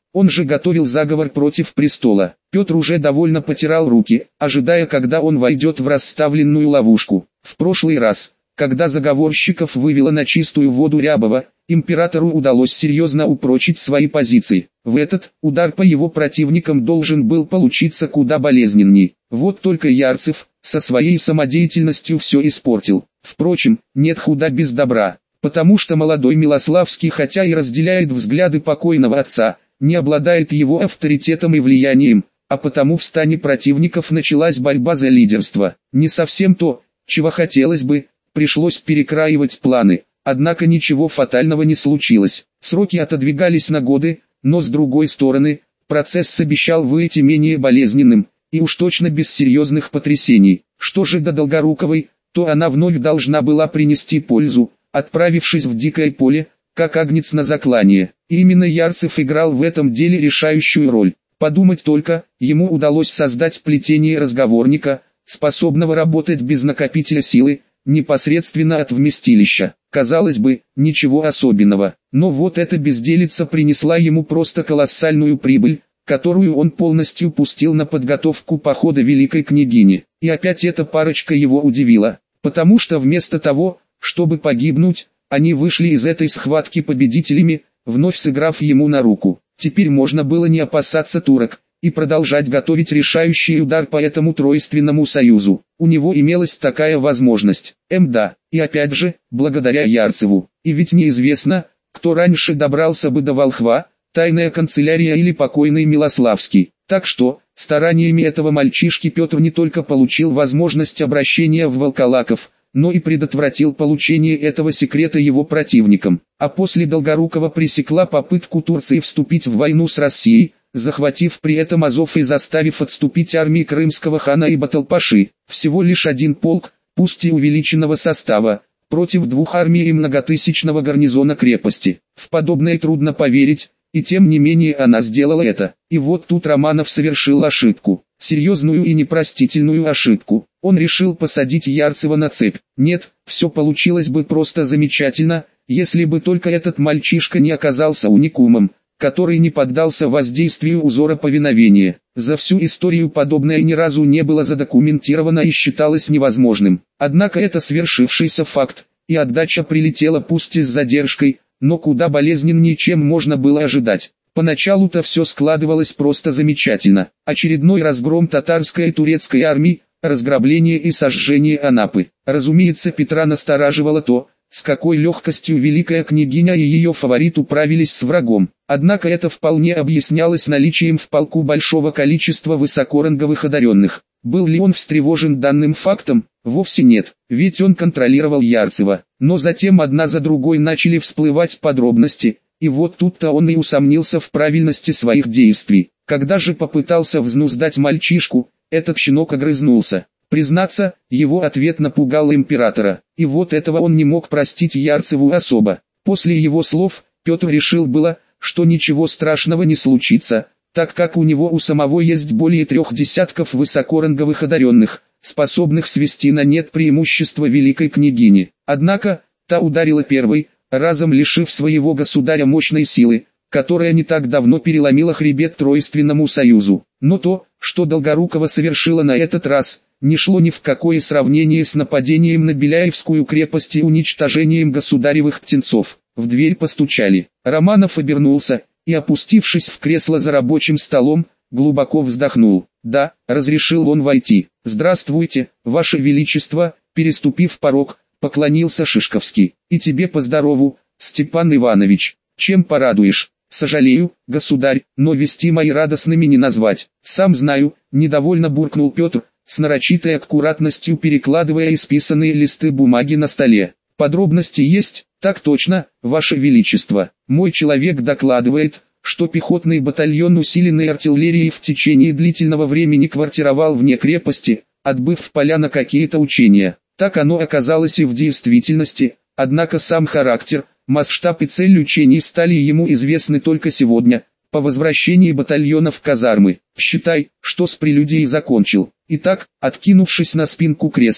Он же готовил заговор против престола. Петр уже довольно потирал руки, ожидая, когда он войдет в расставленную ловушку. В прошлый раз, когда заговорщиков вывела на чистую воду Рябова, императору удалось серьезно упрочить свои позиции. В этот, удар по его противникам должен был получиться куда болезненней. Вот только Ярцев, со своей самодеятельностью все испортил. Впрочем, нет худа без добра, потому что молодой Милославский, хотя и разделяет взгляды покойного отца, не обладает его авторитетом и влиянием, а потому в стане противников началась борьба за лидерство. Не совсем то, чего хотелось бы, пришлось перекраивать планы, однако ничего фатального не случилось. Сроки отодвигались на годы, но с другой стороны, процесс обещал выйти менее болезненным, и уж точно без серьезных потрясений. Что же до Долгоруковой, то она вновь должна была принести пользу, отправившись в дикое поле, как агнец на заклание. И именно Ярцев играл в этом деле решающую роль. Подумать только, ему удалось создать плетение разговорника, способного работать без накопителя силы, непосредственно от вместилища. Казалось бы, ничего особенного, но вот эта безделица принесла ему просто колоссальную прибыль, которую он полностью пустил на подготовку похода великой княгини. И опять эта парочка его удивила, потому что вместо того, чтобы погибнуть, они вышли из этой схватки победителями, вновь сыграв ему на руку. Теперь можно было не опасаться турок и продолжать готовить решающий удар по этому тройственному союзу. У него имелась такая возможность. Мда, и опять же, благодаря Ярцеву. И ведь неизвестно, кто раньше добрался бы до Волхва, тайная канцелярия или покойный Милославский. Так что, стараниями этого мальчишки Петр не только получил возможность обращения в волколаков, но и предотвратил получение этого секрета его противникам. А после Долгорукова пресекла попытку Турции вступить в войну с Россией, захватив при этом Азов и заставив отступить армии крымского хана и Баталпаши. Всего лишь один полк, пусть и увеличенного состава, против двух армий и многотысячного гарнизона крепости. В подобное трудно поверить, и тем не менее она сделала это. И вот тут Романов совершил ошибку. Серьезную и непростительную ошибку. Он решил посадить Ярцева на цепь. Нет, все получилось бы просто замечательно, если бы только этот мальчишка не оказался уникумом, который не поддался воздействию узора повиновения. За всю историю подобное ни разу не было задокументировано и считалось невозможным. Однако это свершившийся факт, и отдача прилетела пусть и с задержкой, но куда болезненнее, чем можно было ожидать. Поначалу-то все складывалось просто замечательно. Очередной разгром татарской и турецкой армии, разграбление и сожжение Анапы. Разумеется, Петра настораживало то, с какой легкостью великая княгиня и ее фаворит управились с врагом. Однако это вполне объяснялось наличием в полку большого количества высокоранговых одаренных. Был ли он встревожен данным фактом? Вовсе нет, ведь он контролировал Ярцева. Но затем одна за другой начали всплывать подробности, и вот тут-то он и усомнился в правильности своих действий. Когда же попытался взнуздать мальчишку, этот щенок огрызнулся. Признаться, его ответ напугал императора, и вот этого он не мог простить Ярцеву особо. После его слов, Петр решил было, что ничего страшного не случится, так как у него у самого есть более трех десятков высокоранговых одаренных, способных свести на нет преимущество великой княгини. Однако, та ударила первой, разом лишив своего государя мощной силы, которая не так давно переломила хребет Тройственному союзу. Но то, что Долгорукова совершила на этот раз, не шло ни в какое сравнение с нападением на Беляевскую крепость и уничтожением государевых птенцов. В дверь постучали. Романов обернулся и, опустившись в кресло за рабочим столом, глубоко вздохнул. «Да», — разрешил он войти. «Здравствуйте, Ваше Величество», — переступив порог, поклонился Шишковский. «И тебе поздорову, Степан Иванович. Чем порадуешь?» «Сожалею, государь, но вести мои радостными не назвать. Сам знаю», — недовольно буркнул Петр, с нарочитой аккуратностью перекладывая исписанные листы бумаги на столе. «Подробности есть?» «Так точно, Ваше Величество. Мой человек докладывает, что пехотный батальон усиленной артиллерией в течение длительного времени квартировал вне крепости, отбыв в поля на какие-то учения. Так оно оказалось и в действительности, однако сам характер, масштаб и цель учений стали ему известны только сегодня, по возвращении батальона в казармы. Считай, что с прелюдией закончил». Итак, откинувшись на спинку кресла,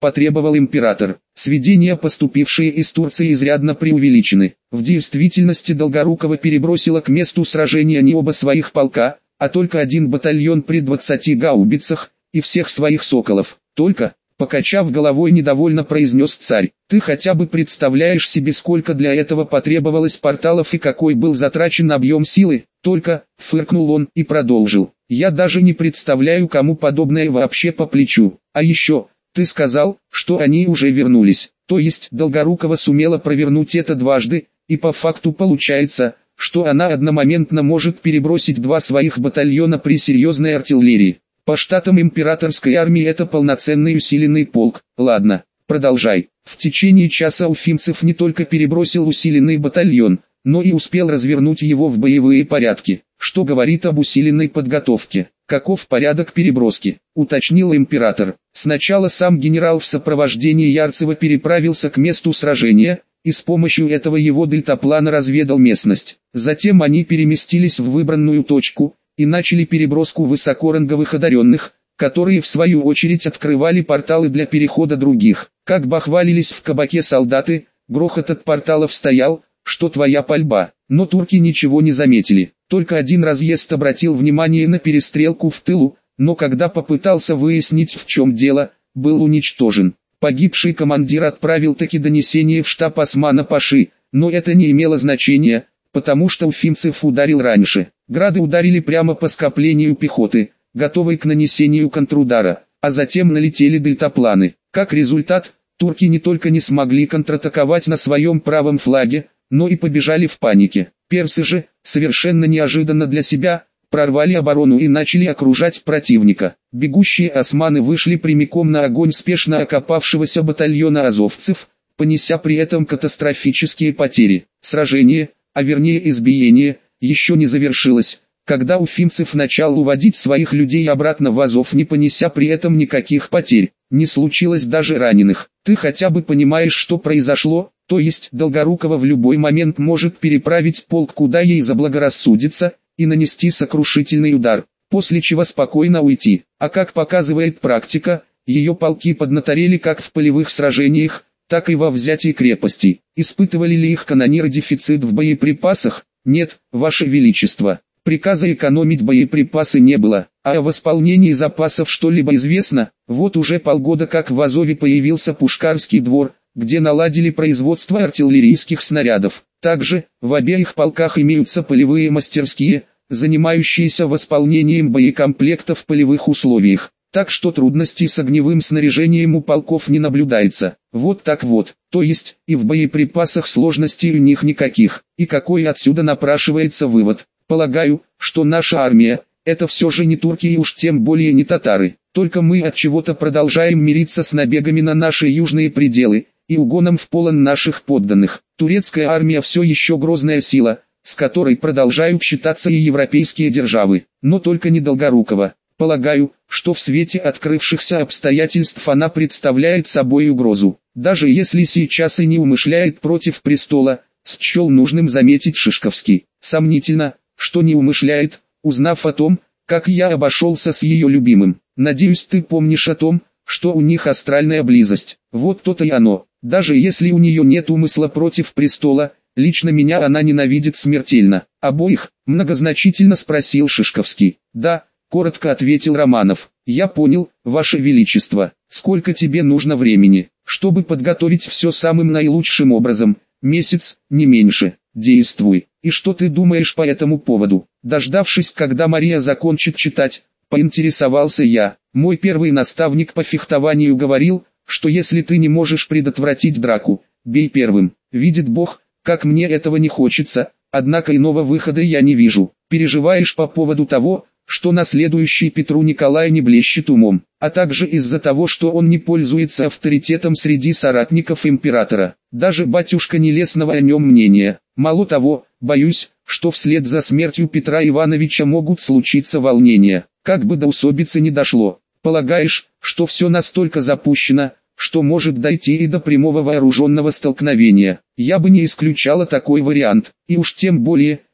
потребовал император. Сведения, поступившие из Турции, изрядно преувеличены. В действительности Долгорукова перебросило к месту сражения не оба своих полка, а только один батальон при двадцати гаубицах и всех своих соколов. Только, покачав головой, недовольно произнес царь: «Ты хотя бы представляешь себе, сколько для этого потребовалось порталов и какой был затрачен объем силы?» «Только», — фыркнул он и продолжил: «я даже не представляю, кому подобное вообще по плечу. А еще, ты сказал, что они уже вернулись, то есть Долгорукова сумела провернуть это дважды, и по факту получается, что она одномоментно может перебросить два своих батальона при серьезной артиллерии. По штатам императорской армии это полноценный усиленный полк. Ладно, продолжай». В течение часа Уфимцев не только перебросил усиленный батальон, но и успел развернуть его в боевые порядки, что говорит об усиленной подготовке. «Каков порядок переброски?» — уточнил император. Сначала сам генерал в сопровождении Ярцева переправился к месту сражения, и с помощью этого его дельтаплана разведал местность. Затем они переместились в выбранную точку и начали переброску высокоранговых одаренных, которые в свою очередь открывали порталы для перехода других. Как бахвалились в кабаке солдаты, грохот от порталов стоял, что твоя пальба, но турки ничего не заметили. Только один разъезд обратил внимание на перестрелку в тылу, но когда попытался выяснить, в чем дело, был уничтожен. Погибший командир отправил таки донесение в штаб Османа Паши, но это не имело значения, потому что Уфимцев ударил раньше. Грады ударили прямо по скоплению пехоты, готовой к нанесению контрудара, а затем налетели дельтапланы. Как результат, турки не только не смогли контратаковать на своем правом флаге, но и побежали в панике. Персы же, совершенно неожиданно для себя, прорвали оборону и начали окружать противника. Бегущие османы вышли прямиком на огонь спешно окопавшегося батальона азовцев, понеся при этом катастрофические потери. Сражение, а вернее избиение, еще не завершилось, когда Уфимцев начал уводить своих людей обратно в Азов, не понеся при этом никаких потерь. Не случилось даже раненых. Ты хотя бы понимаешь, что произошло? То есть Долгорукова в любой момент может переправить полк куда ей заблагорассудится и нанести сокрушительный удар, после чего спокойно уйти. А как показывает практика, ее полки поднаторели как в полевых сражениях, так и во взятии крепостей. Испытывали ли их канониры дефицит в боеприпасах? Нет, Ваше Величество. Приказа экономить боеприпасы не было, а о восполнении запасов что-либо известно. Вот уже полгода как в Азове появился Пушкарский двор, где наладили производство артиллерийских снарядов. Также, в обеих полках имеются полевые мастерские, занимающиеся восполнением боекомплектов в полевых условиях. Так что трудностей с огневым снаряжением у полков не наблюдается. Вот так вот, то есть, и в боеприпасах сложностей у них никаких. И какой отсюда напрашивается вывод? Полагаю, что наша армия, это все же не турки и уж тем более не татары. Только мы от чего-то продолжаем мириться с набегами на наши южные пределы и угоном в полон наших подданных. Турецкая армия все еще грозная сила, с которой продолжают считаться и европейские державы, но только не Долгорукова. Полагаю, что в свете открывшихся обстоятельств она представляет собой угрозу. Даже если сейчас и не умышляет против престола, счел нужным заметить Шишковский. Сомнительно, что не умышляет, узнав о том, как я обошелся с ее любимым. Надеюсь, ты помнишь о том, что у них астральная близость. Вот то-то и оно. Даже если у нее нет умысла против престола, лично меня она ненавидит смертельно. Обоих? Многозначительно спросил Шишковский. Да, коротко ответил Романов. Я понял, Ваше Величество. Сколько тебе нужно времени, чтобы подготовить все самым наилучшим образом? Месяц, не меньше. Действуй. И что ты думаешь по этому поводу? Дождавшись, когда Мария закончит читать, поинтересовался я. Мой первый наставник по фехтованию говорил, что если ты не можешь предотвратить драку, бей первым. Видит Бог, как мне этого не хочется, однако иного выхода я не вижу. Переживаешь по поводу того, что наследующий Петру Николай не блещет умом, а также из-за того, что он не пользуется авторитетом среди соратников императора. Даже батюшка Нелестного о нем мнения. Мало того, боюсь, что вслед за смертью Петра Ивановича могут случиться волнения, как бы до усобицы не дошло. Полагаешь, что все настолько запущено, что может дойти и до прямого вооруженного столкновения? Я бы не исключала такой вариант, и уж тем более,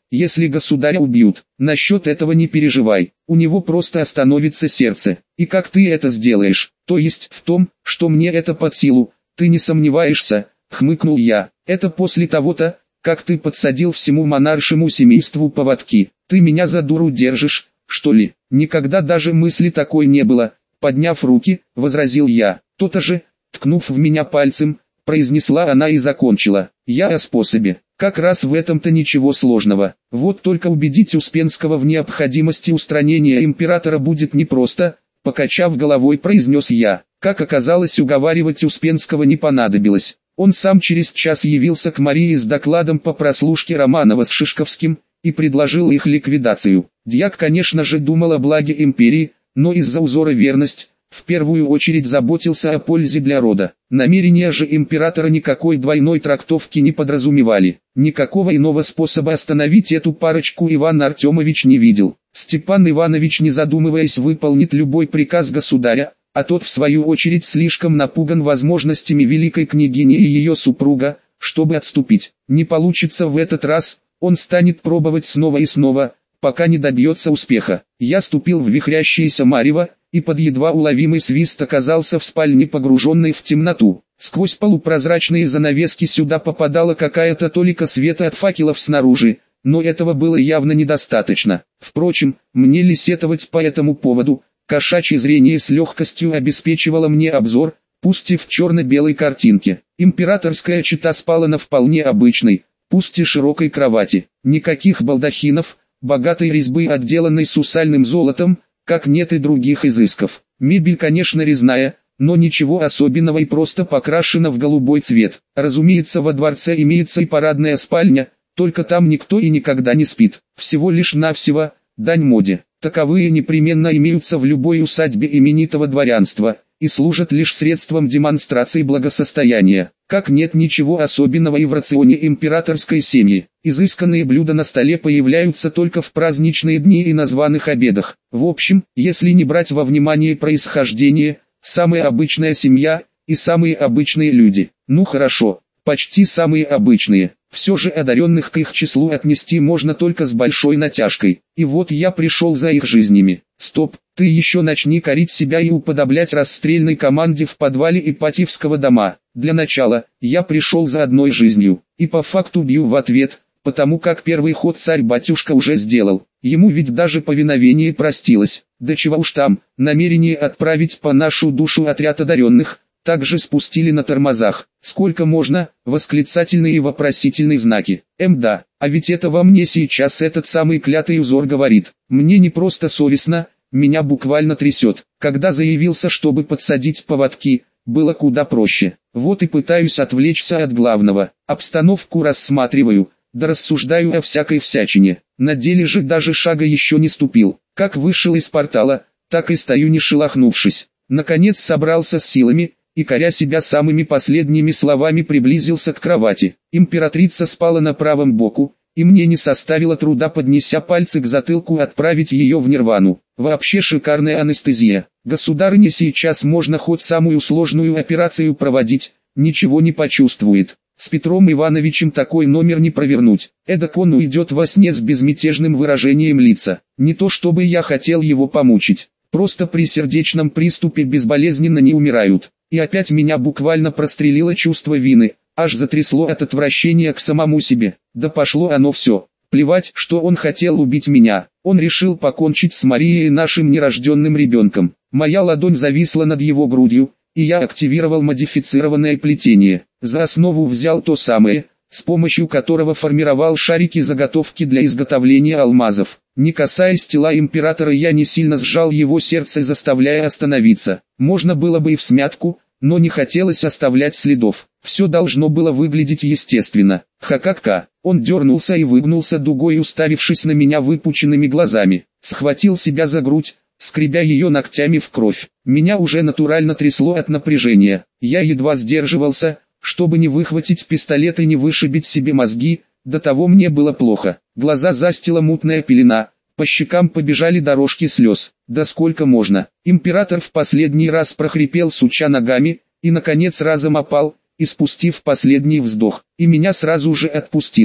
если государя убьют. Насчет этого не переживай, у него просто остановится сердце. И как ты это сделаешь? То есть в том, что мне это под силу, ты не сомневаешься, хмыкнул я. Это после того-то, как ты подсадил всему монаршему семейству поводки. Ты меня за дуру держишь, что ли? Никогда даже мысли такой не было. Подняв руки, возразил я. То-то же, ткнув в меня пальцем, произнесла она и закончила. Я о способе. Как раз в этом-то ничего сложного. Вот только убедить Успенского в необходимости устранения императора будет непросто, покачав головой, произнес я. Как оказалось, уговаривать Успенского не понадобилось. Он сам через час явился к Марии с докладом по прослушке Романова с Шишковским и предложил их ликвидацию. Дьяк, конечно же, думал о благе империи, но из-за узора верность, в первую очередь заботился о пользе для рода. Намерения же императора никакой двойной трактовки не подразумевали. Никакого иного способа остановить эту парочку Иван Артемович не видел. Степан Иванович, не задумываясь, выполнит любой приказ государя, а тот в свою очередь слишком напуган возможностями великой княгини и ее супруга, чтобы отступить. Не получится в этот раз, он станет пробовать снова и снова, пока не добьется успеха. Я ступил в вихрящееся марево, и под едва уловимый свист оказался в спальне, погруженной в темноту. Сквозь полупрозрачные занавески сюда попадала какая-то толика света от факелов снаружи, но этого было явно недостаточно. Впрочем, мне ли сетовать по этому поводу? Кошачье зрение с легкостью обеспечивало мне обзор, пусть и в черно-белой картинке. Императорская чета спала на вполне обычной, пусть и широкой кровати. Никаких балдахинов, богатой резьбы, отделанной сусальным золотом, как нет и других изысков. Мебель, конечно, резная, но ничего особенного и просто покрашена в голубой цвет. Разумеется, во дворце имеется и парадная спальня, только там никто и никогда не спит. Всего лишь навсего, дань моде. Таковые непременно имеются в любой усадьбе именитого дворянства, и служат лишь средством демонстрации благосостояния. Как нет ничего особенного и в рационе императорской семьи. Изысканные блюда на столе появляются только в праздничные дни и на званых обедах. В общем, если не брать во внимание происхождение, самая обычная семья и самые обычные люди. Ну хорошо, почти самые обычные. Все же одаренных к их числу отнести можно только с большой натяжкой. И вот я пришел за их жизнями. Стоп, ты еще начни корить себя и уподоблять расстрельной команде в подвале Ипатьевского дома. Для начала, я пришел за одной жизнью, и по факту бью в ответ, потому как первый ход царь-батюшка уже сделал. Ему ведь даже повиновение простилось. Да чего уж там, намерение отправить по нашу душу отряд одаренных также спустили на тормозах. Сколько можно, восклицательные и вопросительные знаки. Эм да, а ведь это во мне сейчас этот самый клятый узор говорит. Мне не просто совестно, меня буквально трясет. Когда заявился, чтобы подсадить поводки, было куда проще. Вот и пытаюсь отвлечься от главного. Обстановку рассматриваю, да рассуждаю о всякой всячине. На деле же даже шага еще не ступил. Как вышел из портала, так и стою не шелохнувшись. Наконец собрался с силами, и, коря себя самыми последними словами, приблизился к кровати. Императрица спала на правом боку, и мне не составило труда, поднеся пальцы к затылку, отправить ее в нирвану. Вообще шикарная анестезия. Государыне сейчас можно хоть самую сложную операцию проводить, ничего не почувствует. С Петром Ивановичем такой номер не провернуть. Эдак он уйдет во сне с безмятежным выражением лица. Не то чтобы я хотел его помучить. Просто при сердечном приступе безболезненно не умирают. И опять меня буквально прострелило чувство вины, аж затрясло от отвращения к самому себе. Да пошло оно все. Плевать, что он хотел убить меня. Он решил покончить с Марией, нашим нерожденным ребенком. Моя ладонь зависла над его грудью, и я активировал модифицированное плетение. За основу взял то самое, с помощью которого формировал шарики-заготовки для изготовления алмазов. Не касаясь тела императора, я не сильно сжал его сердце, заставляя остановиться. Можно было бы и всмятку, но не хотелось оставлять следов. Все должно было выглядеть естественно. Ха-ка-ка. Он дернулся и выгнулся дугой, уставившись на меня выпученными глазами. Схватил себя за грудь, скребя ее ногтями в кровь. Меня уже натурально трясло от напряжения. Я едва сдерживался, чтобы не выхватить пистолет и не вышибить себе мозги. До того мне было плохо. Глаза застила мутная пелена, по щекам побежали дорожки слез. Да сколько можно? Император в последний раз прохрипел, суча ногами, и наконец разом опал, испустив последний вздох. И меня сразу же отпустило.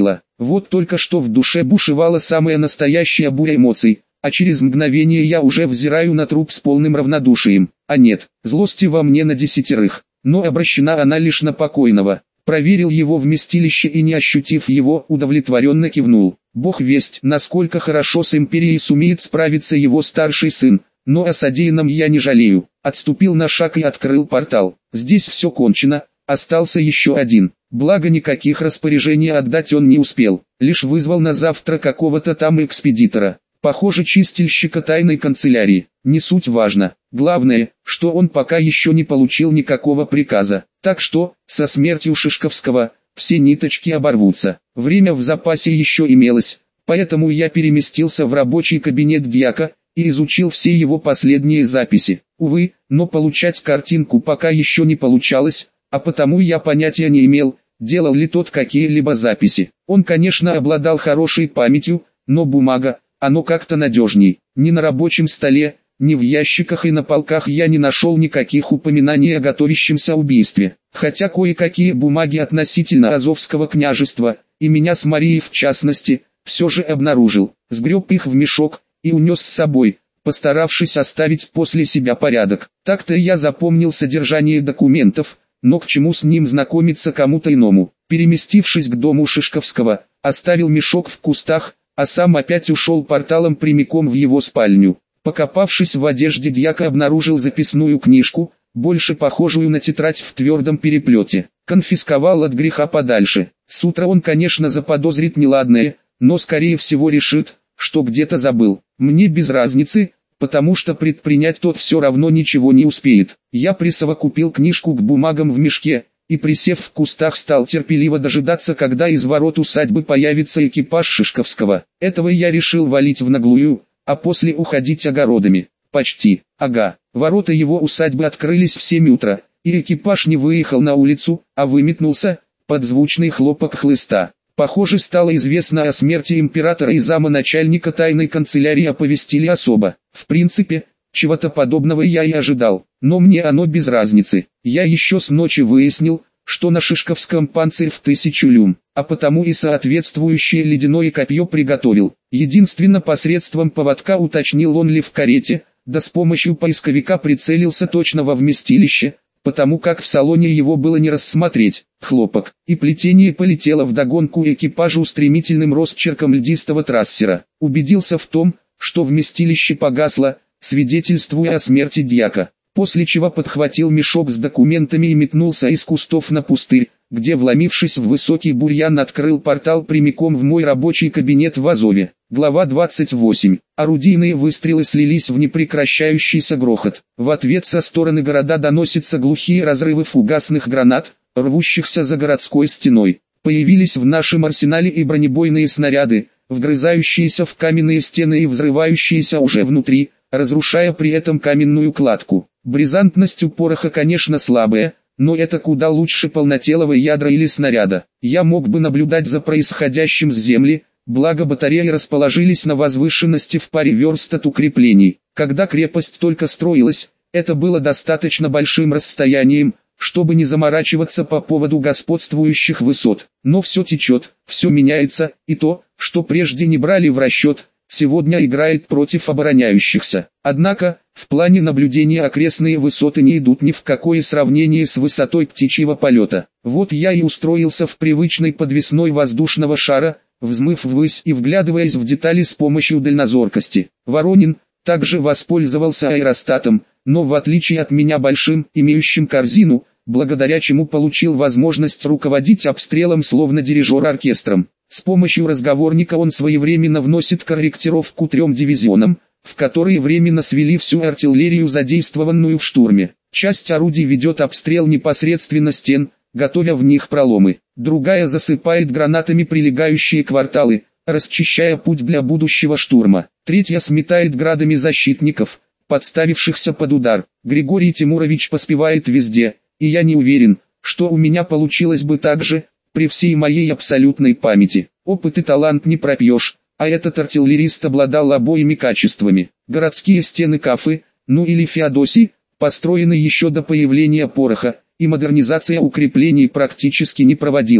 Вот только что в душе бушевала самая настоящая буря эмоций, а через мгновение я уже взираю на труп с полным равнодушием. А нет, злости во мне на десятерых, но обращена она лишь на покойного. Проверил его вместилище и, не ощутив его, удовлетворенно кивнул. Бог весть, насколько хорошо с империей сумеет справиться его старший сын, но о содеянном я не жалею. Отступил на шаг и открыл портал. Здесь все кончено, остался еще один. Благо никаких распоряжений отдать он не успел, лишь вызвал на завтра какого-то там экспедитора. Похоже, чистильщика тайной канцелярии. Не суть важно. Главное, что он пока еще не получил никакого приказа. Так что, со смертью Шишковского, все ниточки оборвутся. Время в запасе еще имелось, поэтому я переместился в рабочий кабинет дьяка и изучил все его последние записи. Увы, но получать картинку пока еще не получалось, а потому я понятия не имел, делал ли тот какие-либо записи. Он, конечно, обладал хорошей памятью, но бумага, оно как-то надежней. Ни на рабочем столе, ни в ящиках и на полках я не нашел никаких упоминаний о готовящемся убийстве. Хотя кое-какие бумаги относительно Азовского княжества, и меня с Марией в частности, все же обнаружил. Сгреб их в мешок и унес с собой, постаравшись оставить после себя порядок. Так-то я запомнил содержание документов, но к чему с ним знакомиться кому-то иному. Переместившись к дому Шишковского, оставил мешок в кустах, а сам опять ушел порталом прямиком в его спальню. Покопавшись в одежде дьяка, обнаружил записную книжку, больше похожую на тетрадь в твердом переплете. Конфисковал от греха подальше. С утра он, конечно, заподозрит неладное, но скорее всего решит, что где-то забыл. Мне без разницы, потому что предпринять тот все равно ничего не успеет. Я присовокупил книжку к бумагам в мешке, и, присев в кустах, стал терпеливо дожидаться, когда из ворот усадьбы появится экипаж Шишковского. Этого я решил валить в наглую, а после уходить огородами. Почти, ага. Ворота его усадьбы открылись в семь утра, и экипаж не выехал на улицу, а выметнулся, под звучный хлопок хлыста. Похоже, стало известно о смерти императора и зама начальника тайной канцелярии оповестили особо. В принципе, чего-то подобного я и ожидал, но мне оно без разницы. Я еще с ночи выяснил, что на Шишковском панцирь в тысячу люм, а потому и соответствующее ледяное копье приготовил. Единственно посредством поводка уточнил, он ли в карете, да с помощью поисковика прицелился точно во вместилище, потому как в салоне его было не рассмотреть. Хлопок, и плетение полетело вдогонку экипажу стремительным росчерком льдистого трассера. Убедился в том, что вместилище погасло, свидетельствуя о смерти дьяка, после чего подхватил мешок с документами и метнулся из кустов на пустырь, где, вломившись в высокий бурьян, открыл портал прямиком в мой рабочий кабинет в Азове. Глава двадцать восемь. Орудийные выстрелы слились в непрекращающийся грохот. В ответ со стороны города доносятся глухие разрывы фугасных гранат, рвущихся за городской стеной. Появились в нашем арсенале и бронебойные снаряды, вгрызающиеся в каменные стены и взрывающиеся уже внутри, разрушая при этом каменную кладку. Бризантность у пороха, конечно, слабая, но это куда лучше полнотелого ядра или снаряда. Я мог бы наблюдать за происходящим с земли, благо батареи расположились на возвышенности в паре верст от укреплений. Когда крепость только строилась, это было достаточно большим расстоянием, чтобы не заморачиваться по поводу господствующих высот. Но все течет, все меняется, и то, что прежде не брали в расчет, сегодня играет против обороняющихся. Однако, в плане наблюдения окрестные высоты не идут ни в какое сравнение с высотой птичьего полета. Вот я и устроился в привычной подвесной воздушного шара, взмыв ввысь и вглядываясь в детали с помощью дальнозоркости. Воронин также воспользовался аэростатом, но в отличие от меня большим, имеющим корзину, благодаря чему получил возможность руководить обстрелом словно дирижер оркестром. С помощью разговорника он своевременно вносит корректировку трем дивизионам, в которые временно свели всю артиллерию, задействованную в штурме. Часть орудий ведет обстрел непосредственно стен, готовя в них проломы. Другая засыпает гранатами прилегающие кварталы, расчищая путь для будущего штурма. Третья сметает градами защитников, подставившихся под удар. Григорий Тимурович поспевает везде, и я не уверен, что у меня получилось бы так же, при всей моей абсолютной памяти. Опыт и талант не пропьешь, а этот артиллерист обладал обоими качествами. Городские стены Кафы, ну или Феодосий, построены еще до появления пороха, и модернизация укреплений практически не проводилась.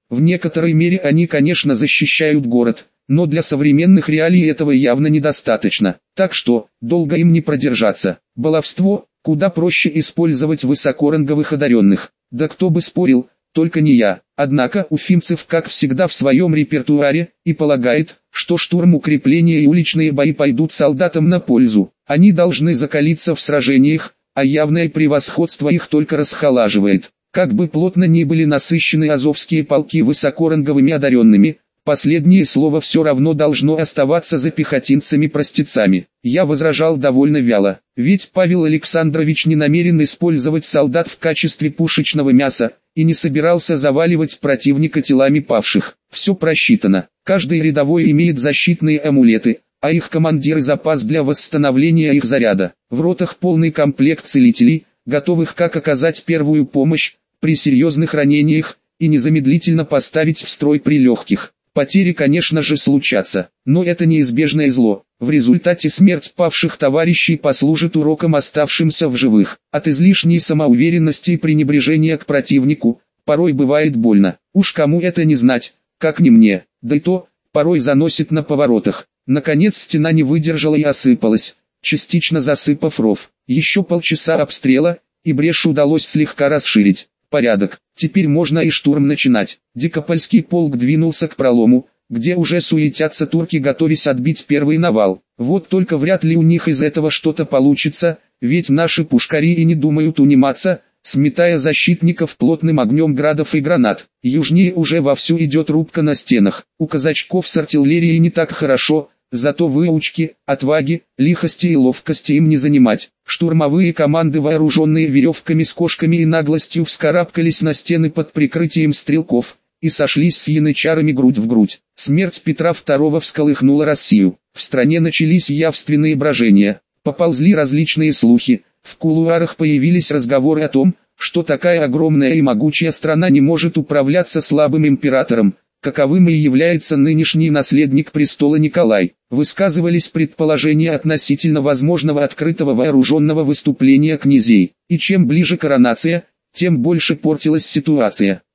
В некоторой мере они, конечно, защищают город, но для современных реалий этого явно недостаточно, так что, долго им не продержаться. Баловство, куда проще использовать высокоранговых одаренных. Да кто бы спорил, только не я. Однако Уфимцев, как всегда, в своем репертуаре, и полагает, что штурм укрепления и уличные бои пойдут солдатам на пользу. Они должны закалиться в сражениях, а явное превосходство их только расхолаживает. Как бы плотно ни были насыщены азовские полки высокоранговыми одаренными, последнее слово все равно должно оставаться за пехотинцами-простецами. Я возражал довольно вяло, ведь Павел Александрович не намерен использовать солдат в качестве пушечного мяса, и не собирался заваливать противника телами павших. Все просчитано, каждый рядовой имеет защитные амулеты, а их командиры запас для восстановления их заряда. В ротах полный комплект целителей, готовых как оказать первую помощь при серьезных ранениях и незамедлительно поставить в строй при легких. Потери, конечно же, случатся, но это неизбежное зло. В результате смерть павших товарищей послужит уроком оставшимся в живых. От излишней самоуверенности и пренебрежения к противнику, порой бывает больно. Уж кому это не знать, как не мне, да и то, порой заносит на поворотах. Наконец стена не выдержала и осыпалась, частично засыпав ров. Еще полчаса обстрела, и брешь удалось слегка расширить. Порядок, теперь можно и штурм начинать. Дикопольский полк двинулся к пролому, где уже суетятся турки, готовясь отбить первый навал. Вот только вряд ли у них из этого что-то получится, ведь наши пушкари и не думают униматься, сметая защитников плотным огнем градов и гранат. Южнее уже вовсю идет рубка на стенах. У казачков с артиллерией не так хорошо, зато выучки, отваги, лихости и ловкости им не занимать. Штурмовые команды, вооруженные веревками с кошками и наглостью, вскарабкались на стены под прикрытием стрелков и сошлись с янычарами грудь в грудь. Смерть Петра второго всколыхнула Россию. В стране начались явственные брожения, поползли различные слухи, в кулуарах появились разговоры о том, что такая огромная и могучая страна не может управляться слабым императором, каковым и является нынешний наследник престола Николай. Высказывались предположения относительно возможного открытого вооруженного выступления князей, и чем ближе коронация, тем больше портилась ситуация.